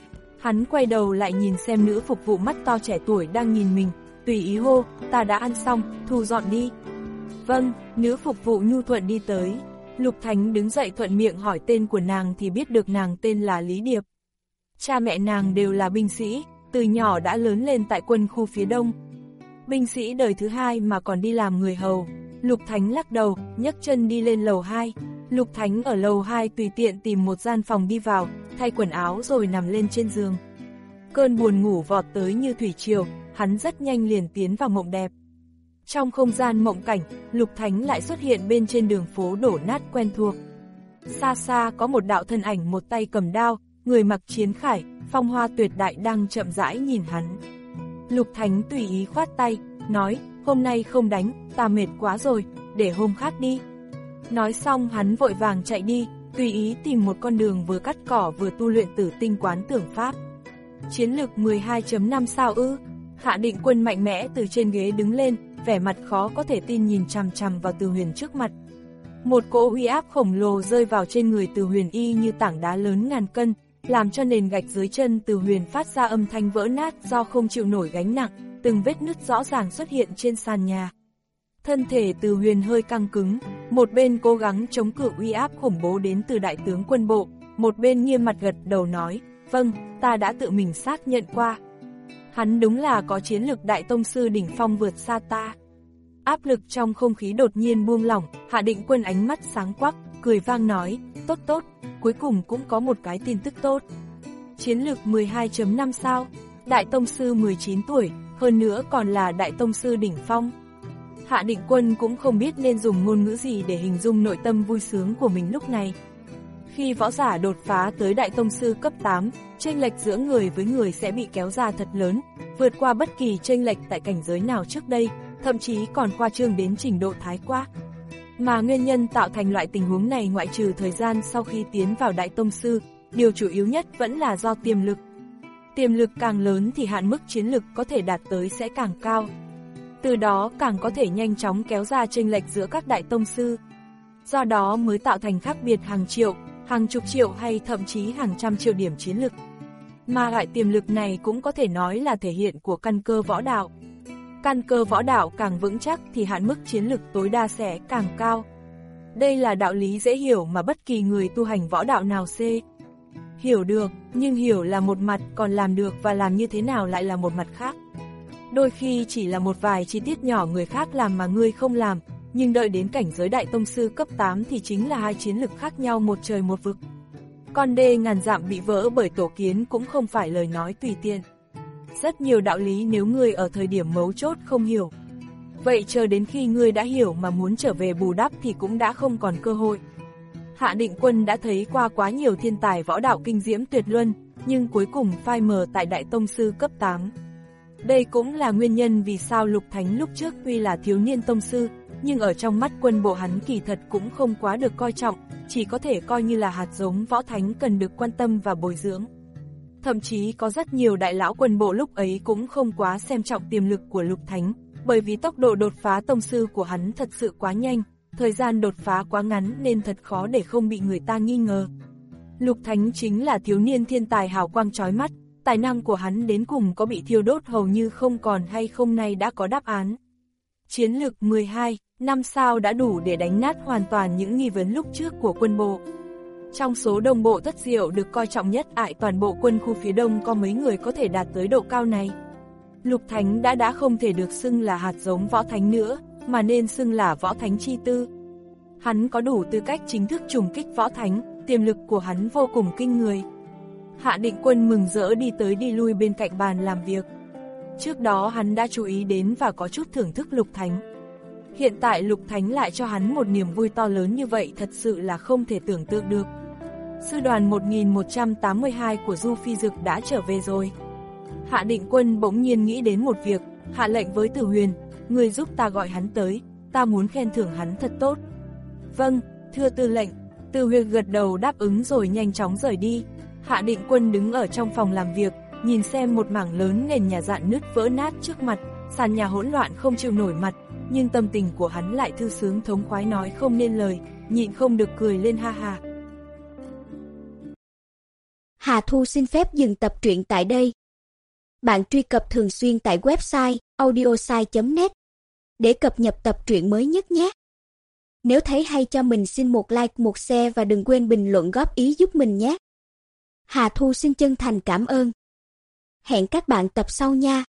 Hắn quay đầu lại nhìn xem nữ phục vụ mắt to trẻ tuổi đang nhìn mình, tùy ý hô, ta đã ăn xong, thu dọn đi. Vâng, nữ phục vụ nhu thuận đi tới. Lục Thánh đứng dậy thuận miệng hỏi tên của nàng thì biết được nàng tên là Lý Điệp. Cha mẹ nàng đều là binh sĩ, từ nhỏ đã lớn lên tại quân khu phía đông. Binh sĩ đời thứ hai mà còn đi làm người hầu. Lục Thánh lắc đầu, nhấc chân đi lên lầu hai. Lục Thánh ở lầu hai tùy tiện tìm một gian phòng đi vào, thay quần áo rồi nằm lên trên giường. Cơn buồn ngủ vọt tới như thủy triều, hắn rất nhanh liền tiến vào mộng đẹp. Trong không gian mộng cảnh, Lục Thánh lại xuất hiện bên trên đường phố đổ nát quen thuộc. Xa xa có một đạo thân ảnh một tay cầm đao, người mặc chiến khải, phong hoa tuyệt đại đang chậm rãi nhìn hắn. Lục Thánh tùy ý khoát tay, nói, hôm nay không đánh, ta mệt quá rồi, để hôm khác đi. Nói xong hắn vội vàng chạy đi, tùy ý tìm một con đường vừa cắt cỏ vừa tu luyện Tử Tinh Quán Tưởng Pháp. Chiến lực mười hai chấm năm sao ư? Hạ Định Quân mạnh mẽ từ trên ghế đứng lên, vẻ mặt khó có thể tin nhìn chằm chằm vào Từ Huyền trước mặt. Một cỗ uy áp khổng lồ rơi vào trên người Từ Huyền y như tảng đá lớn ngàn cân, làm cho nền gạch dưới chân Từ Huyền phát ra âm thanh vỡ nát do không chịu nổi gánh nặng, từng vết nứt rõ ràng xuất hiện trên sàn nhà. Thân thể Từ Huyền hơi căng cứng, một bên cố gắng chống cự uy áp khủng bố đến từ đại tướng quân bộ, một bên nghiêm mặt gật đầu nói, vâng, ta đã tự mình xác nhận qua. Hắn đúng là có chiến lực đại tông sư đỉnh phong vượt xa ta. Áp lực trong không khí đột nhiên buông lỏng, Hạ Định Quân ánh mắt sáng quắc, cười vang nói, tốt tốt, cuối cùng cũng có một cái tin tức tốt. Chiến lực mười hai chấm năm sao, đại tông sư mười chín tuổi, hơn nữa còn là đại tông sư đỉnh phong. Hạ Định Quân cũng không biết nên dùng ngôn ngữ gì để hình dung nội tâm vui sướng của mình lúc này. Khi võ giả đột phá tới đại tông sư cấp tám, chênh lệch giữa người với người sẽ bị kéo ra thật lớn, vượt qua bất kỳ chênh lệch tại cảnh giới nào trước đây, thậm chí còn khoa trương đến trình độ thái quá. Mà nguyên nhân tạo thành loại tình huống này ngoại trừ thời gian sau khi tiến vào đại tông sư, điều chủ yếu nhất vẫn là do tiềm lực. Tiềm lực càng lớn thì hạn mức chiến lực có thể đạt tới sẽ càng cao. Từ đó càng có thể nhanh chóng kéo ra chênh lệch giữa các đại tông sư. Do đó mới tạo thành khác biệt hàng triệu, hàng chục triệu hay thậm chí hàng trăm triệu điểm chiến lực. Mà loại tiềm lực này cũng có thể nói là thể hiện của căn cơ võ đạo. Căn cơ võ đạo càng vững chắc thì hạn mức chiến lực tối đa sẽ càng cao. Đây là đạo lý dễ hiểu mà bất kỳ người tu hành võ đạo nào xê hiểu được, nhưng hiểu là một mặt, còn làm được và làm như thế nào lại là một mặt khác. Đôi khi chỉ là một vài chi tiết nhỏ người khác làm mà ngươi không làm, nhưng đợi đến cảnh giới đại tông sư cấp tám thì chính là hai chiến lực khác nhau một trời một vực. Con đê ngàn dặm bị vỡ bởi tổ kiến cũng không phải lời nói tùy tiện. Rất nhiều đạo lý nếu ngươi ở thời điểm mấu chốt không hiểu, vậy chờ đến khi ngươi đã hiểu mà muốn trở về bù đắp thì cũng đã không còn cơ hội. Hạ Định Quân đã thấy qua quá nhiều thiên tài võ đạo kinh diễm tuyệt luân, nhưng cuối cùng phai mờ tại đại tông sư cấp tám. Đây cũng là nguyên nhân vì sao Lục Thánh lúc trước tuy là thiếu niên tông sư, nhưng ở trong mắt quân bộ hắn kỳ thật cũng không quá được coi trọng, chỉ có thể coi như là hạt giống võ thánh cần được quan tâm và bồi dưỡng. Thậm chí có rất nhiều đại lão quân bộ lúc ấy cũng không quá xem trọng tiềm lực của Lục Thánh, bởi vì tốc độ đột phá tông sư của hắn thật sự quá nhanh, thời gian đột phá quá ngắn nên thật khó để không bị người ta nghi ngờ. Lục Thánh chính là thiếu niên thiên tài hào quang chói mắt, tài năng của hắn đến cùng có bị thiêu đốt hầu như không còn hay không nay đã có đáp án. Chiến lực mười hai, năm sao đã đủ để đánh nát hoàn toàn những nghi vấn lúc trước của quân bộ. Trong số đông bộ Thất Diệu được coi trọng nhất ại toàn bộ quân khu phía đông có mấy người có thể đạt tới độ cao này. Lục Thánh đã đã không thể được xưng là hạt giống võ thánh nữa, mà nên xưng là võ thánh chi tư. Hắn có đủ tư cách chính thức trùng kích võ thánh, tiềm lực của hắn vô cùng kinh người. Hạ Định Quân mừng rỡ đi tới đi lui bên cạnh bàn làm việc. Trước đó hắn đã chú ý đến và có chút thưởng thức Lục Thánh. Hiện tại Lục Thánh lại cho hắn một niềm vui to lớn như vậy thật sự là không thể tưởng tượng được. Sư đoàn một nghìn một trăm tám mươi hai của Du Phi Dực đã trở về rồi. Hạ Định Quân bỗng nhiên nghĩ đến một việc, hạ lệnh với Từ Huyền, người giúp ta gọi hắn tới, ta muốn khen thưởng hắn thật tốt. Vâng, thưa tư lệnh. Từ Huyền gật đầu đáp ứng rồi nhanh chóng rời đi. Hạ Định Quân đứng ở trong phòng làm việc, nhìn xem một mảng lớn nền nhà rạn nứt vỡ nát trước mặt, sàn nhà hỗn loạn không chịu nổi mặt, nhưng tâm tình của hắn lại thư sướng thống khoái nói không nên lời, nhịn không được cười lên ha ha. Hà Thu xin phép dừng tập truyện tại đây. Bạn truy cập thường xuyên tại website audiosai chấm net để cập nhật tập truyện mới nhất nhé. Nếu thấy hay cho mình xin một like, một share và đừng quên bình luận góp ý giúp mình nhé. Hà Thu xin chân thành cảm ơn. Hẹn các bạn tập sau nha.